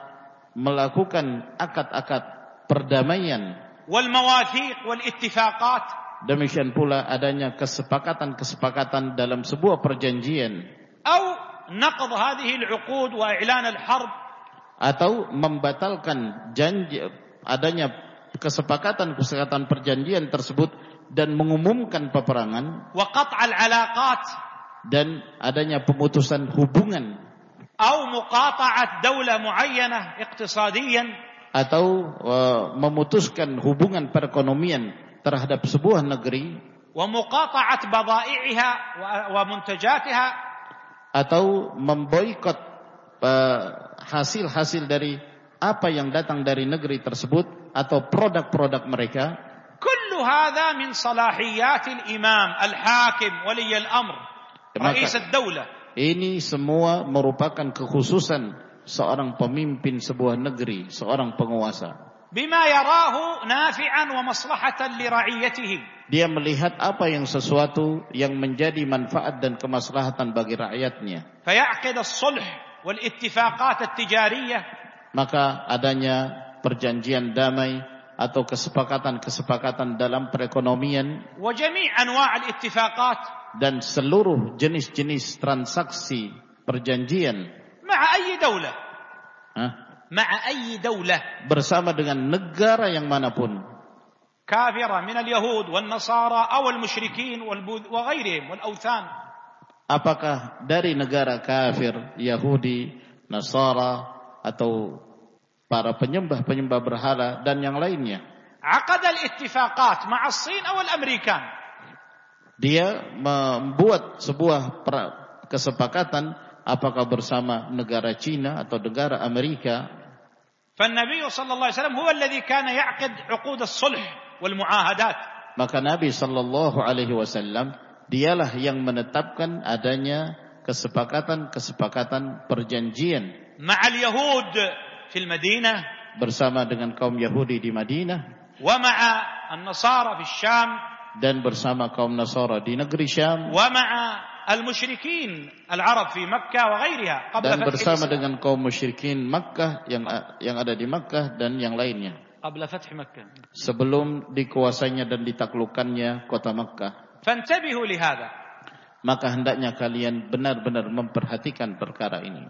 melakukan akad-akad perdamaian والمواثيق والاتفاقات. Demikian pula adanya kesepakatan-kesepakatan dalam sebuah perjanjian. أو نقض هذه العقود وإعلان الحرب. Atau membatalkan janji, adanya kesepakatan-kesepakatan perjanjian tersebut dan mengumumkan peperangan. وقطع العلاقات. Dan adanya pemutusan hubungan. أو مقاطعة دولة معينة اقتصاديا. Atau uh, memutuskan hubungan perekonomian terhadap sebuah negeri. ومقاطعة بضائعها ومنتجاتها. Atau memboikot uh, hasil-hasil dari apa yang datang dari negeri tersebut atau produk-produk mereka. كل هذا من صلاحيات الإمام الحاكم ولي الأمر رئيس الدولة. Ini semua merupakan kekhususan seorang pemimpin sebuah negeri, seorang penguasa. بما يراه نافعا ومصلحة لرعيته. Dia melihat apa yang sesuatu yang menjadi manfaat dan kemaslahatan bagi rakyatnya. فيعقد الصلح والاتفاقات التجارية. Maka adanya perjanjian damai atau kesepakatan-kesepakatan dalam perekonomian. وجميع أنواع الاتفاقات. Dan seluruh jenis-jenis transaksi perjanjian. مع أي دولة. Hah? مع أي دولة. Bersama dengan negara yang manapun. كافرة من اليهود والنصارى أو المشركين وغيرهم والأوثان. Apakah dari negara kafir, Yahudi, Nasara atau para penyembah-penyembah berhala dan yang lainnya. عقد الاتفاقات مع الصين أو الأمريكان. Dia membuat sebuah kesepakatan apakah bersama negara Cina atau negara Amerika. فالنبي صلى الله عليه وسلم هو الذي كان يعقد عقود الصلح والمعاهدات. Maka Nabi sallallahu alaihi wasallam dialah yang menetapkan adanya kesepakatan-kesepakatan perjanjian مع اليهود في المدينة. Bersama dengan kaum Yahudi di Madinah. ومع النصارى في الشام. Dan bersama kaum Nasara di negeri Syam. ومع المشركين العرب في مكة وغيرها قبل dan فتح bersama الإسلام. dengan kaum musyrikin Makkah yang yang ada di Makkah dan yang lainnya. قبل فتح مكة. Sebelum dikuasainya dan ditaklukkannya kota Makkah. فانتبهوا لهذا. Maka hendaknya kalian benar-benar memperhatikan perkara ini.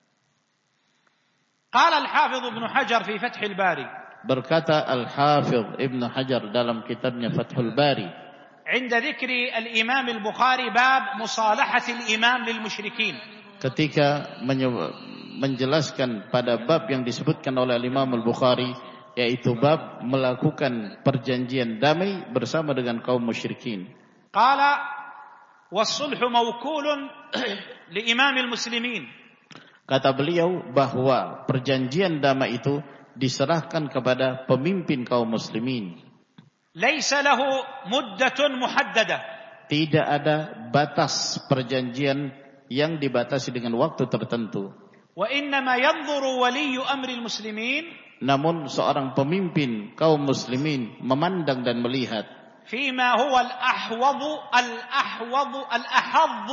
قال الحافظ ابن حجر في فتح الباري. Berkata Al-Hafidh Ibn Hajar dalam kitabnya Fathul Bari. عند ذكر الإمام البخاري باب مصالحة الإمام للمشركين. Ketika menjelaskan pada bab yang disebutkan oleh Imam Al-Bukhari, yaitu bab melakukan perjanjian damai bersama dengan kaum musyrikin. قال والصلح موكول لإمام المسلمين. Kata beliau bahwa perjanjian damai itu diserahkan kepada pemimpin kaum muslimin. ليس له مدة محددة. Tidak ada batas perjanjian yang dibatasi dengan waktu tertentu. وإنما ينظر ولي أمر المسلمين. Namun seorang pemimpin kaum muslimin memandang dan melihat فيما هو الأحوض الأحوض الأحظ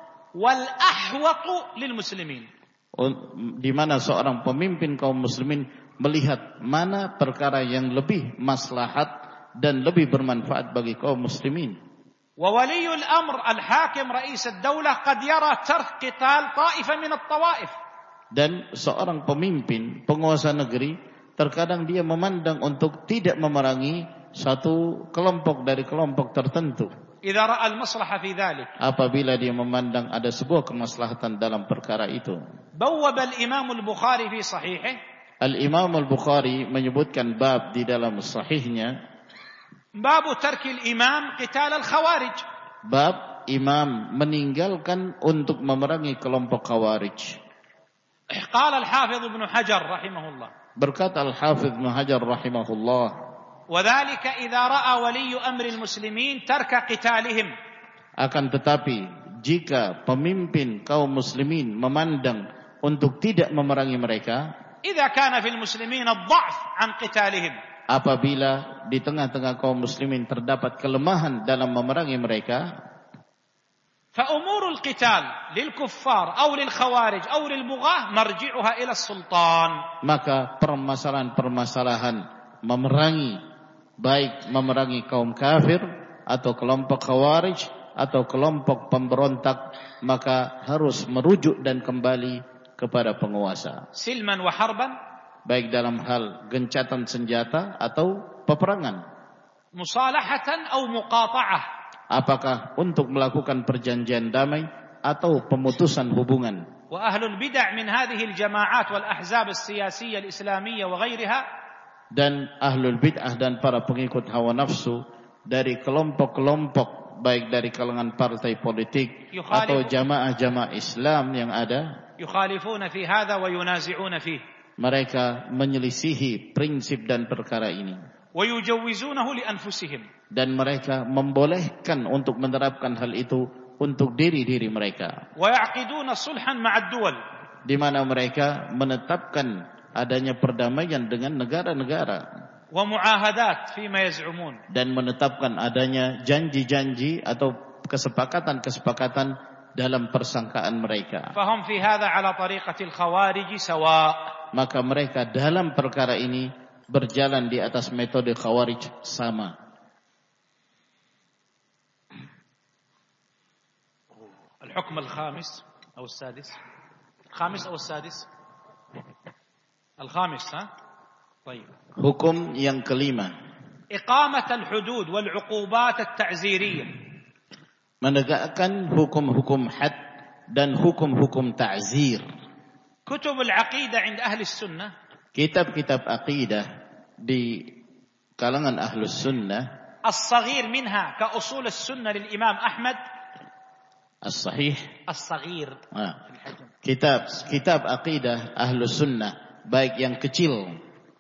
والأحوط للمسلمين. Di mana seorang pemimpin kaum muslimin melihat mana perkara yang lebih maslahat dan lebih bermanfaat bagi kaum muslimin. وولي الأمر الحاكم رئيس الدولة قد يرى ترك قتال طائفة من الطوائف. Dan seorang pemimpin penguasa negeri terkadang dia memandang untuk tidak memerangi satu kelompok dari kelompok tertentu. إذا رأى المصلحة في ذلك. Apabila dia memandang ada sebuah kemaslahatan dalam perkara itu. بوب الإمام البخاري في صحيحه. Al-Imam Al-Bukhari menyebutkan bab di dalam sahihnya. باب ترك الإمام قتال الخوارج. Bab imam meninggalkan untuk memerangi kelompok Khawarij. قال الحافظ ابن حجر رحمه الله. Berkata Al-Hafidh Ibn Hajar rahimahullah. وذلك إذا رأى ولي أمر المسلمين ترك قتالهم. Akan tetapi jika pemimpin kaum muslimin memandang untuk tidak memerangi mereka, إذا كان في المسلمين الضعف عن قتالهم. Apabila di tengah-tengah kaum muslimin terdapat kelemahan dalam memerangi mereka, فأمور القتال للكفار أو للخوارج أو للبغاة مرجعها إلى السلطان. maka permasalahan-permasalahan memerangi, baik memerangi kaum kafir atau kelompok Khawarij atau kelompok pemberontak, maka harus merujuk dan kembali kepada penguasa. Silman wa harban, baik dalam hal gencatan senjata atau peperangan. Musalahatan atau muqata'ah, apakah untuk melakukan perjanjian damai atau pemutusan hubungan. Wa ahlul bid'ah min hadhihi al-jama'at wal ahzab as-siyasiyyah al-islamiyyah wa ghairiha, dan ahlul bid'ah dan para pengikut hawa nafsu dari kelompok-kelompok baik dari kalangan partai politik atau jamaah-jamaah Islam yang ada, yukhalifuna fi hadha wa yunazi'una fihi, mereka menyelisihi prinsip dan perkara ini, wa yujawwizunahu li anfusihim, dan mereka membolehkan untuk menerapkan hal itu untuk diri-diri mereka, wa ya'qiduna sulhan ma'ad duwal, di mana mereka menetapkan adanya perdamaian dengan negara-negara, wa muahadat fima yaz'umun, dan menetapkan adanya janji-janji atau kesepakatan-kesepakatan dalam persangkaan mereka. Fahum fi hadha ala tariqati al-khawarij sawa, maka mereka dalam perkara ini berjalan di atas metode Khawarij sama. الحكم الخامس أو السادس الخامس أو السادس الخامس ها طيب. Hukum yang kelima, إقامة الحدود والعقوبات التعزيرية, menegakkan hukum-hukum had dan hukum-hukum ta'zir. كتب العقيدة عند أهل السنة, kitab-kitab aqidah di kalangan ahlus sunnah, الصغير منها كأصول السنة للإمام أحمد, As-Sahih, As-Saghir, nah, kitab kitab aqidah ahlus sunnah baik yang kecil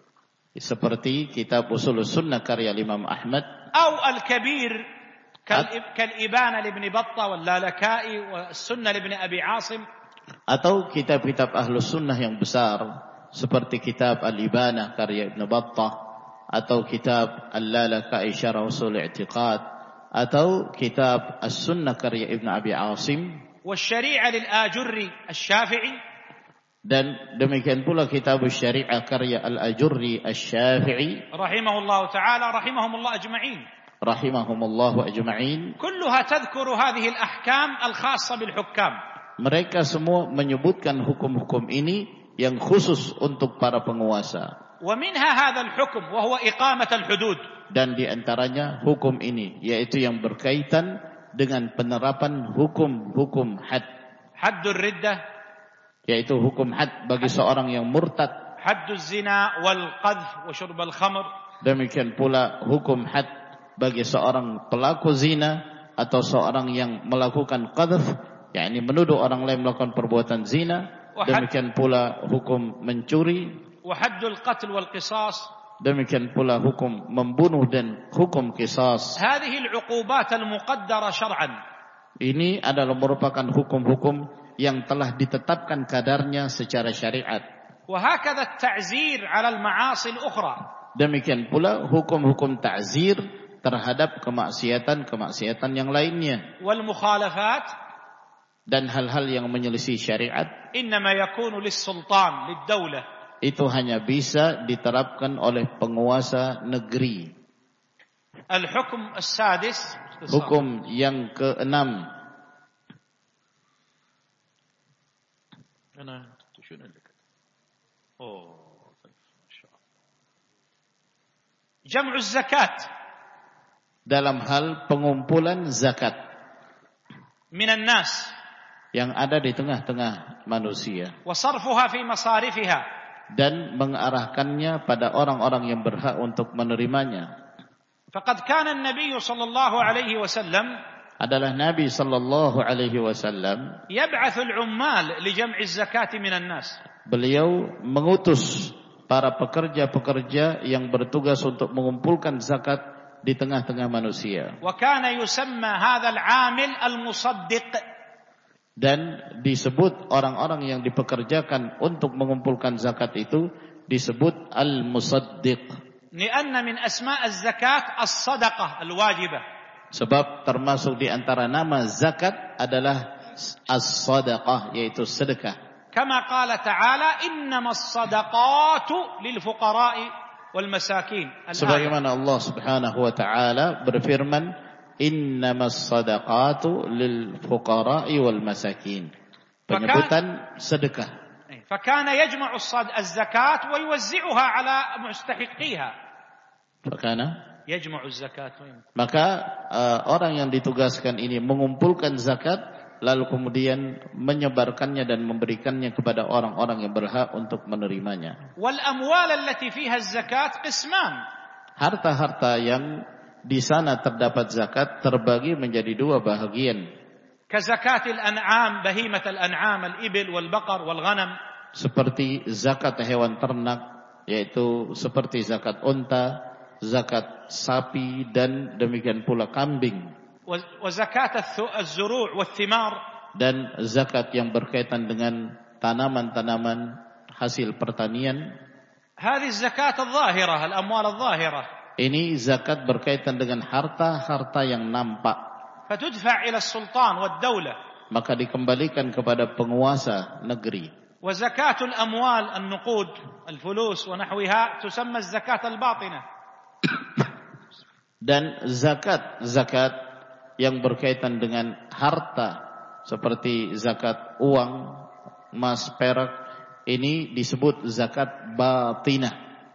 seperti kitab Ushulus Sunnah karya Imam Ahmad, atau al-kabir kal-Ibana li Ibn Battah wal Lalaka'i wa Sunnah li Ibn Abi Asim, atau kitab-kitab ahlus sunnah yang besar seperti kitab Al-Ibana karya Ibn Battah, atau kitab Al-Lalaka'i Syarh Ushul I'tiqad, atau kitab As-Sunnah karya Ibn Abi Asim, wasyari'ah lil-Ajurri Asy-Syafi'i, dan demikian pula kitab Syari'ah karya Al-Ajurri Asy-Syafi'i rahimahullahu ta'ala rahimahumullah ajma'in rahimahumullah ajma'in. Kulluha tadhkuru hadhihi al-ahkam al-khassa bil-hukam, mereka semua menyebutkan hukum-hukum ini yang khusus untuk para penguasa. Wa minha hadha al-hukm wa huwa iqamat al-hudud, dan di antaranya hukum ini yaitu yang berkaitan dengan penerapan hukum-hukum had. Haddul riddah, yaitu hukum had bagi seorang yang murtad. Hadduz zina wal qadhf wa syurb al khamr, demikian pula hukum had bagi seorang pelaku zina atau seorang yang melakukan qadhf, yakni menuduh orang lain melakukan perbuatan zina. Demikian pula hukum mencuri, wa haddul qatl wal qisas, demikian pula hukum membunuh dan hukum qisas. Hadhihi al-'uqubat al-muqaddara syar'an, ini adalah merupakan hukum-hukum yang telah ditetapkan kadarnya secara syariat. Wa hakadha at-ta'zir 'ala al-ma'asi al-ukhra, demikian pula hukum-hukum ta'zir terhadap kemaksiatan-kemaksiatan yang lainnya. Wal mukhalafat, dan hal-hal yang menyelisih syariat, innama yakunu lis-sultan lid-daulah, itu hanya bisa diterapkan oleh penguasa negeri. Al-hukm as-sadis, hukum yang keenam, jam'u zakat, dalam hal pengumpulan zakat minan nas, yang ada di tengah-tengah manusia, wa sarfuha fi masarifiha, dan mengarahkannya pada orang-orang yang berhak untuk menerimanya. Faqad kana an-nabiy sallallahu alaihi wasallam, adalah Nabi sallallahu alaihi wasallam, yab'atsu al-'ummal li jam'i az-zakati minan nas, beliau mengutus para pekerja-pekerja yang bertugas untuk mengumpulkan zakat di tengah-tengah manusia. Wa kana yusamma hadzal 'amil al-musaddiq, dan disebut orang-orang yang dipekerjakan untuk mengumpulkan zakat itu disebut al-musaddiq. Lianna min asma' az-zakat as-sadaqah al-wajibah, sebab termasuk di antara nama zakat adalah as-sadaqah, yaitu sedekah. Kama qala ta'ala innamas sadaqatu lil fuqara'i wal masakin. Sebagaimana Allah Subhanahu wa taala berfirman, innamas sadaqatu lil fuqara'i wal masakin. Penyebutan sedekah. Fakana yajma'u az-zakat wa yuwazzi'uha 'ala mustahiqiha. Fakana yajma'u az-zakat. Maka uh, orang yang ditugaskan ini mengumpulkan zakat lalu kemudian menyebarkannya dan memberikannya kepada orang-orang yang berhak untuk menerimanya. Wal amwal allati fiha az-zakat qisman. Harta-harta yang di sana terdapat zakat terbagi menjadi dua bahagian. Kazakatil an'am, bahimatul an'am, al-ibil wal baqar wal ghanam. Seperti zakat hewan ternak, yaitu seperti zakat unta, zakat sapi dan demikian pula kambing. Wa zakat az-zuru' wath-thimar. Dan zakat yang berkaitan dengan tanaman-tanaman hasil pertanian. Hadhihi az-zakat adh-dhahirah, al-amwal adh-dhahirah. Ini zakat berkaitan dengan harta-harta yang nampak. Fatudfa' ila as-sultan wad-daulah. Maka dikembalikan kepada penguasa negeri. Wa zakatul amwal an-nuqud, al-fulus wa nahwiha tusamma az-zakat al-batinah. Dan zakat-zakat yang berkaitan dengan harta seperti zakat uang, emas, perak, ini disebut zakat batinah.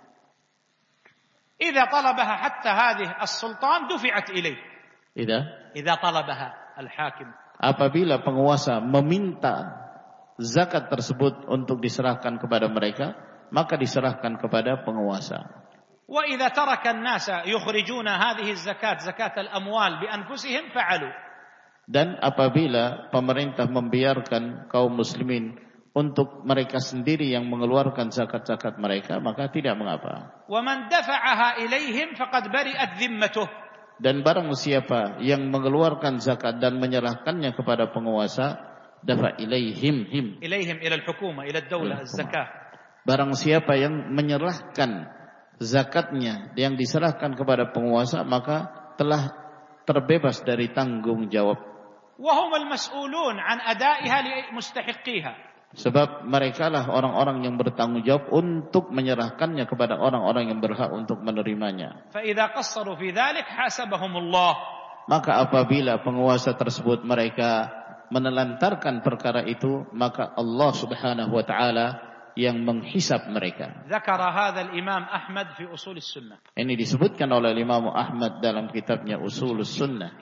Idza talabaha hatta hadhihi as-sultan dufi'at ilayh. Idza idza talabaha al-hakim. Apabila penguasa meminta zakat tersebut untuk diserahkan kepada mereka, maka diserahkan kepada penguasa. Wa idza taraka an-nasa yukhrijuna hadhihi az-zakat zakat al-amwal bi anfusihim fa'alu. Dan apabila pemerintah membiarkan kaum muslimin untuk mereka sendiri yang mengeluarkan zakat-zakat mereka, maka tidak mengapa. Wa man dafa'aha ilaihim faqad bari'at dhimmatuh. Dan barang siapa yang mengeluarkan zakat dan menyerahkannya kepada penguasa, dafa ilaihim him ilaihim ila al-hukuma ila ad-daulah az-zakah. Barang siapa yang menyerahkan zakatnya yang diserahkan kepada penguasa, maka telah terbebas dari tanggung jawab. Wa hum al-mas'ulun an ada'iha li mustahiqiha. Sebab merekalah orang-orang yang bertanggung jawab untuk menyerahkannya kepada orang-orang yang berhak untuk menerimanya. فَإِذَا قَصَّرُوا فِي ذَلِكَ حَاسَبَهُمُ اللَّهُ. Maka apabila penguasa tersebut mereka menelantarkan perkara itu, maka Allah Subhanahu wa taala yang menghisab mereka. ذكر هذا الإمام أحمد في أصول السنة. Ini disebutkan oleh Imam Ahmad dalam kitabnya Ushulus Sunnah.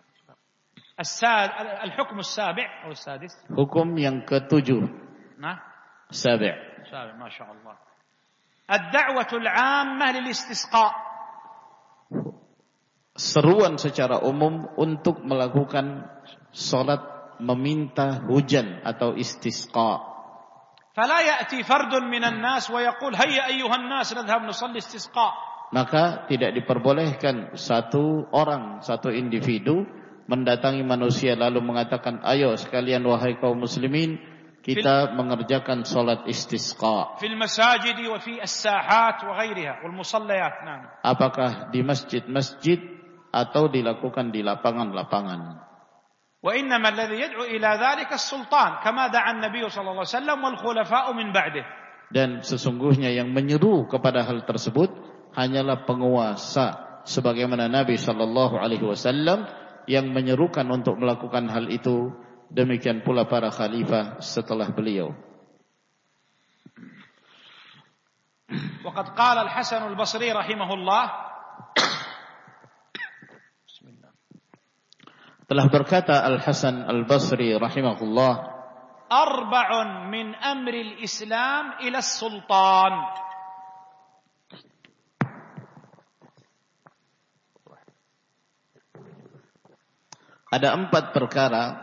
الحكم السابع أو السادس. Hukum yang ketujuh. Nah. Sabi'. Sabi', masya Allah. الدعوة العامة للاستسقاء. Seruan secara umum untuk melakukan salat meminta hujan atau istisqa. فلا يأتي فرد من الناس ويقول هيا أيها الناس نذهب نصلي استسقاء. Maka tidak diperbolehkan satu orang, satu individu mendatangi manusia lalu mengatakan, ayo sekalian wahai kaum muslimin, kita mengerjakan salat istisqa. Fil masajid wa fi as-sahat wa ghairiha wal musallayat. Naam. Apakah di masjid-masjid atau dilakukan di lapangan-lapangan? Wa innama alladhi yad'u ila dhalika as-sultan kama da'a an-nabiy sallallahu alaihi wasallam wal khulafa'u min ba'dih. Dan sesungguhnya yang menyeru kepada hal tersebut hanyalah penguasa, sebagaimana Nabi sallallahu alaihi wasallam yang menyerukan untuk melakukan hal itu, demikian pula para khalifah setelah beliau. Waqad qala Al-Hasan Al-Basri rahimahullah, telah berkata Al-Hasan Al-Basri rahimahullah, arba'un min amri al-Islam ila as-sultan. Ada empat perkara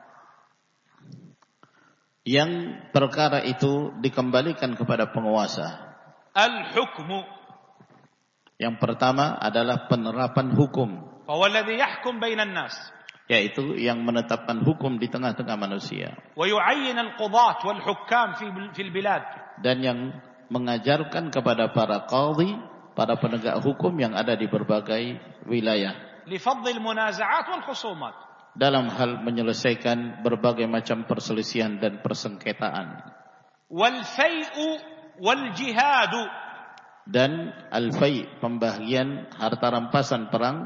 yang perkara itu dikembalikan kepada penguasa. Al-hukmu. Yang pertama adalah penerapan hukum. Fawalladhi yahkum bainan nas. Yaitu yang menetapkan hukum di tengah-tengah manusia. Wa yu'ayyin al-qudat wal hukam fi fil bilad. Dan yang mengajarkan kepada para qadhi, para penegak hukum yang ada di berbagai wilayah. Lifadl al-munaza'at wal khusumat. Dalam hal menyelesaikan berbagai macam perselisihan dan persengketaan. Wal fai'u wal jihadu. Dan al-fai', pembagian harta rampasan perang,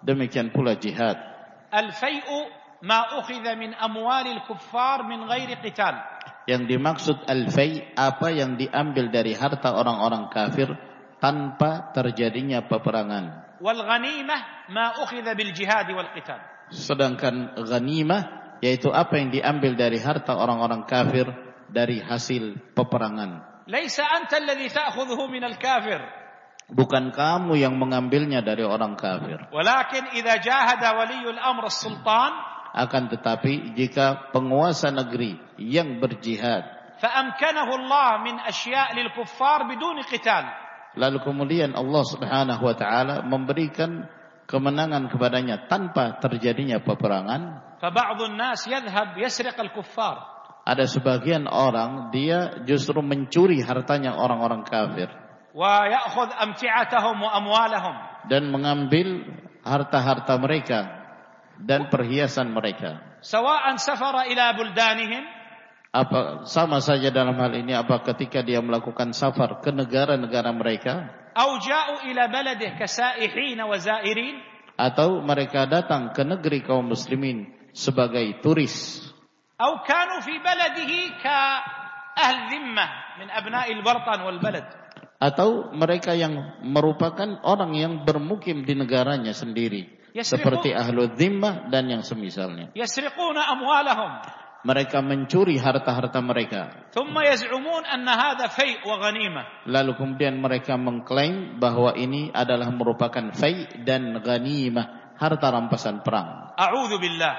Demikian pula jihad. Al-fai'u ma ukhidha min amwalil kuffar min ghairi qital. Yang dimaksud al-fai' apa yang diambil dari harta orang-orang kafir tanpa terjadinya peperangan. Wal ghanimah ma ukhidha bil jihad wal qital. Sedangkan ghanimah yaitu apa yang diambil dari harta orang-orang kafir dari hasil peperangan. Laisa anta alladhi ta'khudhuhu min al-kafir. Bukan kamu yang mengambilnya dari orang kafir. Walakin idza jahada waliyul amr as-sultan, akan tetapi jika penguasa negeri yang berjihad, fa amkanahu Allah min asya' lil kuffar biduni qital, lalu kemudian Allah Subhanahu wa taala memberikan kemenangan kepadanya tanpa terjadinya peperangan, fa ba'dun nas yadhhab yasriq al kuffar, ada sebagian orang dia justru mencuri hartanya orang-orang kafir, wa ya'khudh amti'atahum wa amwalahum, dan mengambil harta-harta mereka dan perhiasan mereka. Sawa'an safara ila buldanihim, apa sama saja dalam hal ini apa ketika dia melakukan safar ke negara-negara mereka, aw ja'u ila baladih kasaihin wa zairin, atau mereka datang ke negeri kaum muslimin sebagai turis, aw kanu fi baladihi ka ahli dhimmah min abna'il bartan wal balad, atau mereka yang merupakan orang yang bermukim di negaranya sendiri, seperti ahlu dhimmah dan yang semisalnya. Yasriquna amwalahum, mereka mencuri harta-harta mereka. Thumma yaz'umun anna hadha fai' wa ghanimah, lalu kemudian mereka mengklaim bahwa ini adalah merupakan fai' dan ghanimah, harta rampasan perang. A'udzu billah,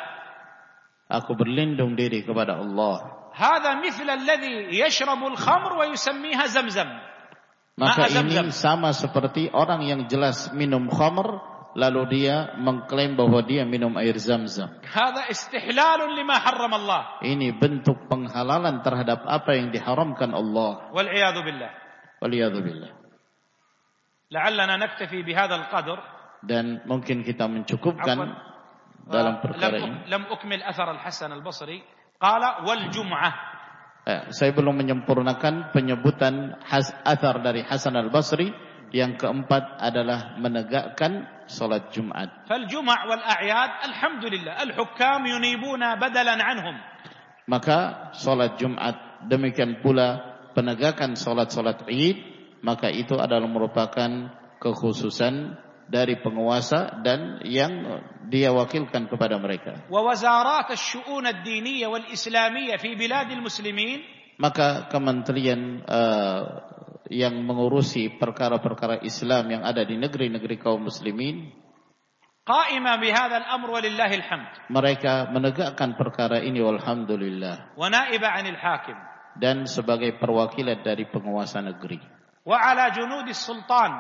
aku berlindung diri kepada Allah. Hadha mithla alladhi yashrabu al-khamr wa yusammiha zamzam. Maka ini sama seperti orang yang jelas minum khamr lalu dia mengklaim bahwa dia minum air Zamzam. Hadha istihlalun lima harram Allah. Ini bentuk penghalalan terhadap apa yang diharamkan Allah. Wal iyadu billah. Wal iyadu billah. La'allana naktafi bihadha al-qadr. Dan mungkin kita mencukupkan Afwan. dalam perkara ini. Lam ukmil athar al-Hasan al-Basri. Qala wal jum'ah. Eh, saya belum menyempurnakan penyebutan has, athar dari Hasan al-Basri. Yang keempat adalah menegakkan salat Jumat. Fal jum' wal a'yad alhamdulillah al-hukam yunibuna badalan anhum. Maka salat Jumat demikian pula penegakan salat-salat Id, maka itu adalah merupakan kekhususan dari penguasa dan yang dia wakilkan kepada mereka. Wa wazarat asy-syu'un ad-diniyah wal islamiyah fi biladil muslimin, maka kementerian uh, yang mengurusi perkara-perkara Islam yang ada di negeri-negeri kaum muslimin, qa'ima bihadzal amr walillahil hamd, mereka menegakkan perkara ini walhamdulillah, wa na'iba 'anil hakim, dan sebagai perwakilan dari penguasa negeri, wa 'ala junudis sultan,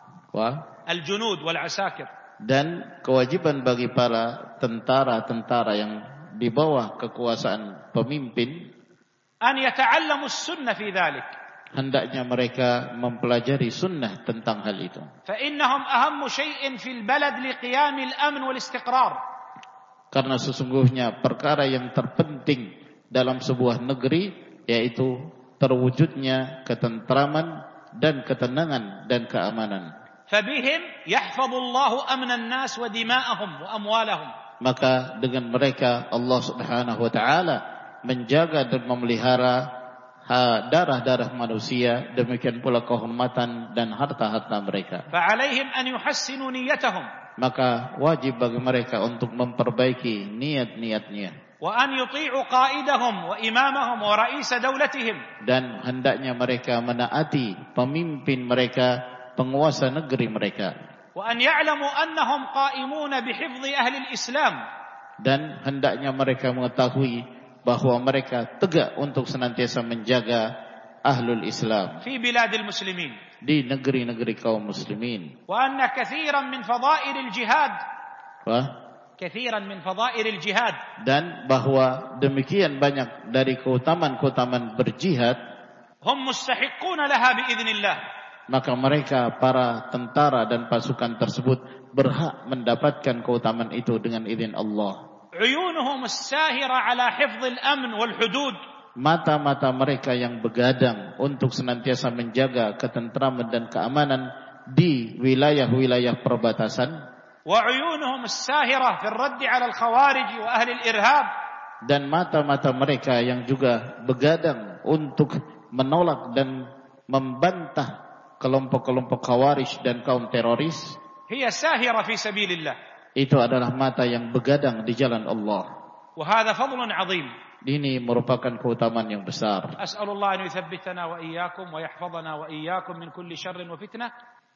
wa al-junud wal 'asakir, dan kewajiban bagi para tentara-tentara yang di bawah kekuasaan pemimpin, an yata'allamu as-sunnah fi dhalik, hendaknya mereka mempelajari sunnah tentang hal itu. فإنهم أهم شيء في البلد لقيام الأمن والاستقرار. Karena sesungguhnya perkara yang terpenting dalam sebuah negeri yaitu terwujudnya ketentraman dan ketenangan dan keamanan. فبهم يحفظ الله أمن الناس ودماءهم وأموالهم. Maka dengan mereka Allah Subhanahu wa taala menjaga dan memelihara darah-darah manusia, demikian pula kehormatan dan harta-harta mereka. فعليهم أن يحسنوا نيتهم. Maka wajib bagi mereka untuk memperbaiki niat-niatnya. وأن يطيعوا قائدهم وإمامهم ورئيس دولتهم. Dan hendaknya mereka menaati pemimpin mereka, penguasa negeri mereka. وأن يعلموا أنهم قائمون بحفظ أهل الإسلام. Dan hendaknya mereka mengetahui bahwa mereka tegak untuk senantiasa menjaga ahlul Islam fi biladil muslimin, di negeri-negeri kaum muslimin. Wa anna katsiran min fadailil jihad, Wah, katsiran min fadailil jihad, dan bahwa demikian banyak dari keutamaan-keutamaan berjihad, hum mustahiquna laha biidznillah, maka mereka para tentara dan pasukan tersebut berhak mendapatkan keutamaan itu dengan izin Allah. Uyunuhum as-sahira ala hifdzil amn wal hudud, mata-mata mereka yang begadang untuk senantiasa menjaga ketentraman dan keamanan di wilayah-wilayah perbatasan. وعيونهم الساهرة في الرد على الخوارج وأهل الإرهاب. Dan mata-mata mereka yang juga begadang untuk menolak dan membantah kelompok-kelompok khawarij dan kaum teroris. هي ساهرة في سبيل الله. Itu adalah mata yang begadang di jalan Allah. وهذا فضل عظيم. Ini merupakan keutamaan yang besar. أسأل الله أن يثبتنا وإياكم ويحفظنا وإياكم من كل شر وفتنة.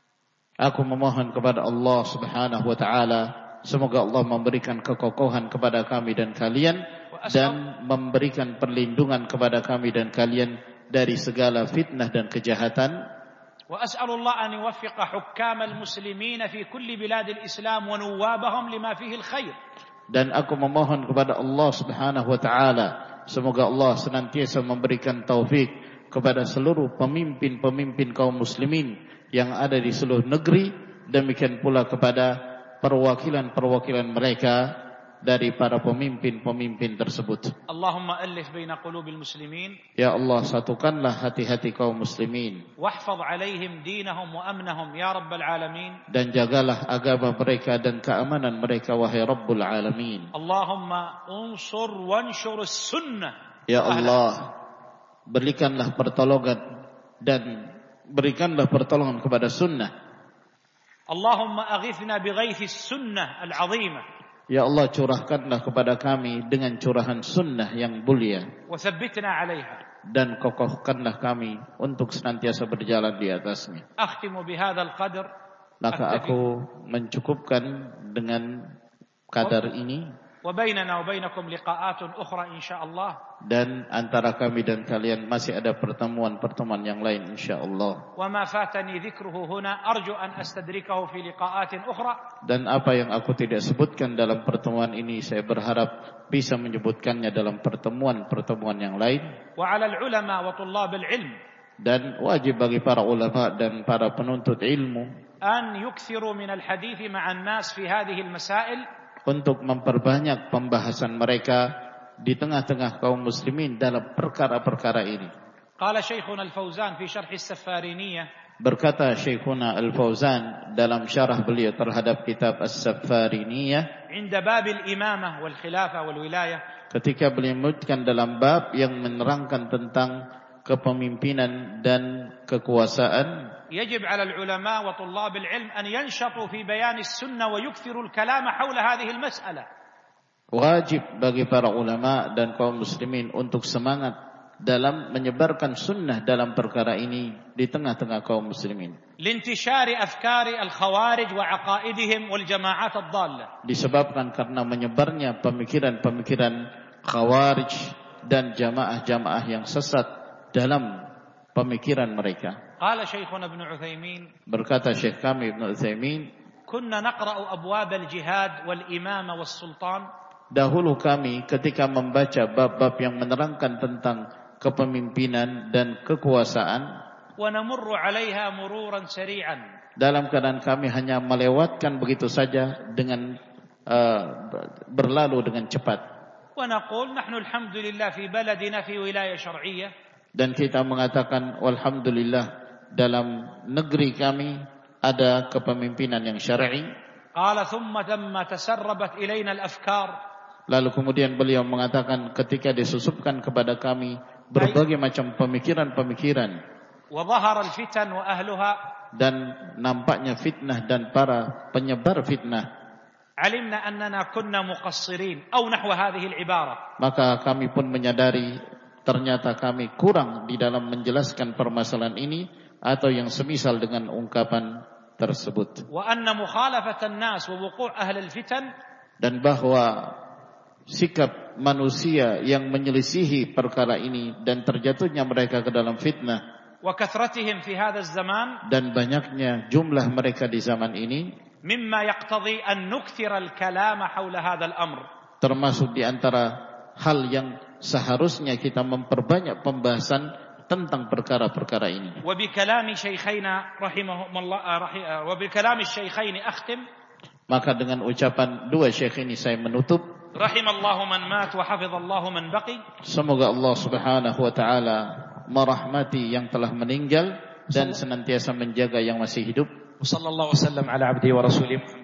Aku memohon kepada Allah Subhanahu wa taala, semoga Allah memberikan kekokohan kepada kami dan kalian dan memberikan perlindungan kepada kami dan kalian dari segala fitnah dan kejahatan. وأسأل الله أن يوفق حكام المسلمين في كل بلاد الإسلام ونوابهم لما فيه الخير. Dan aku memohon kepada Allah Subhanahu wa taala, semoga Allah senantiasa memberikan taufik kepada seluruh pemimpin-pemimpin kaum muslimin yang ada di seluruh negeri, demikian pula kepada perwakilan-perwakilan mereka dari para pemimpin-pemimpin tersebut. Allahumma alif baina qulubil muslimin. Ya Allah, satukanlah hati-hati kaum muslimin. Wahfaz alaihim dinahum wa amnahum ya rabbal alamin. Dan jagalah agama mereka dan keamanan mereka wahai Rabbul alamin. Allahumma unsur wanshur as-sunnah. Ya Allah, berikanlah pertolongan dan berikanlah pertolongan kepada sunnah. Allahumma aghithna bighaithis sunnah al-'azimah. Ya Allah, curahkanlah kepada kami dengan curahan sunnah yang mulia. Wathabbitna 'alaiha. Dan kokohkanlah kami untuk senantiasa berjalan di atasnya. Akhtimu bihadzal qadr. Maka aku mencukupkan dengan kadar ini. Wa bainana wa bainakum liqa'atun ukhra insyaallah. Dan antara kami dan kalian masih ada pertemuan-pertemuan yang lain insyaallah. Wa ma fatani dzikruhu huna arju an astadrikahu fi liqa'atin ukhra. Dan apa yang aku tidak sebutkan dalam pertemuan ini, saya berharap bisa menyebutkannya dalam pertemuan-pertemuan yang lain. Wa 'ala al-ulama wa tullab al-'ilm. Dan wajib bagi para ulama dan para penuntut ilmu an yukthiru min al-hadits ma'a an-nas fi hadhihi al-masail. Untuk memperbanyak pembahasan mereka di tengah-tengah kaum muslimin dalam perkara-perkara ini. Qala Syekhuna Al-Fauzan fi syarh As-Safariniyah. Berkata Syekhuna Al-Fauzan dalam syarah beliau terhadap kitab As-Safariniyah, inda babil imamah wal khilafah wal wilayah. Ketika beliau menyebutkan dalam bab yang menerangkan tentang kepemimpinan dan kekuasaan, يجب على العلماء وطلاب العلم أن ينشطوا في بيان السنة ويكثروا الكلام حول هذه المسألة. Wajib bagi para ulama dan kaum muslimin untuk semangat dalam menyebarkan sunnah dalam perkara ini di tengah-tengah kaum muslimin. لانتشار أفكار الخوارج وعقائدهم والجماعات الضالة. Disebabkan karena menyebarnya pemikiran-pemikiran khawarij dan jamaah-jamaah yang sesat dalam pemikiran mereka. قال شيخنا ابن عثيمين. Berkata Syekh kami Ibnu Utsaimin, كنا نقرأ أبواب الجهاد والإمامة والسلطان. Dahulu kami ketika membaca bab-bab yang menerangkan tentang kepemimpinan dan kekuasaan, ونمر عليها مرورا سريعا. Dalam keadaan kami hanya melewatkan begitu saja dengan uh, berlalu dengan cepat. ونقول نحن الحمد لله في بلدنا في ولاية شرعية. Dan kita mengatakan alhamdulillah dalam negeri kami ada kepemimpinan yang syar'i. Qala thumma thamma tasarrabat ilaina al-afkar. Lalu kemudian beliau mengatakan ketika disusupkan kepada kami berbagai macam pemikiran-pemikiran. Wa dhahara al-fitan wa ahluha. Dan nampaknya fitnah dan para penyebar fitnah. Alimna annana kunna muqassirin aw nahwa hadhihi al-ibara. Maka kami pun menyadari ternyata kami kurang di dalam menjelaskan permasalahan ini atau yang semisal dengan ungkapan tersebut. Wa anna mukhalafatan nas wa wuqu' ahli al-fitan. Dan bahwa sikap manusia yang menyelisihi perkara ini dan terjatuhnya mereka ke dalam fitnah, wa kathratihim fi hadha az-zaman, dan banyaknya jumlah mereka di zaman ini, mimma yaqtadi an nukthira al-kalama hawla hadha al-amr. Termasuk di antara hal yang seharusnya kita memperbanyak pembahasan tentang perkara-perkara ini. Wa bi kalami syaikhaina rahimahumullah wa bi kalami syaikhaini akhtim. Maka dengan ucapan dua syekh ini saya menutup. Rahimallahu man mat wa hafizallahu man baqi. Semoga Allah Subhanahu wa taala merahmati yang telah meninggal dan senantiasa menjaga yang masih hidup. Sallallahu wasallam ala abdi wa rasulih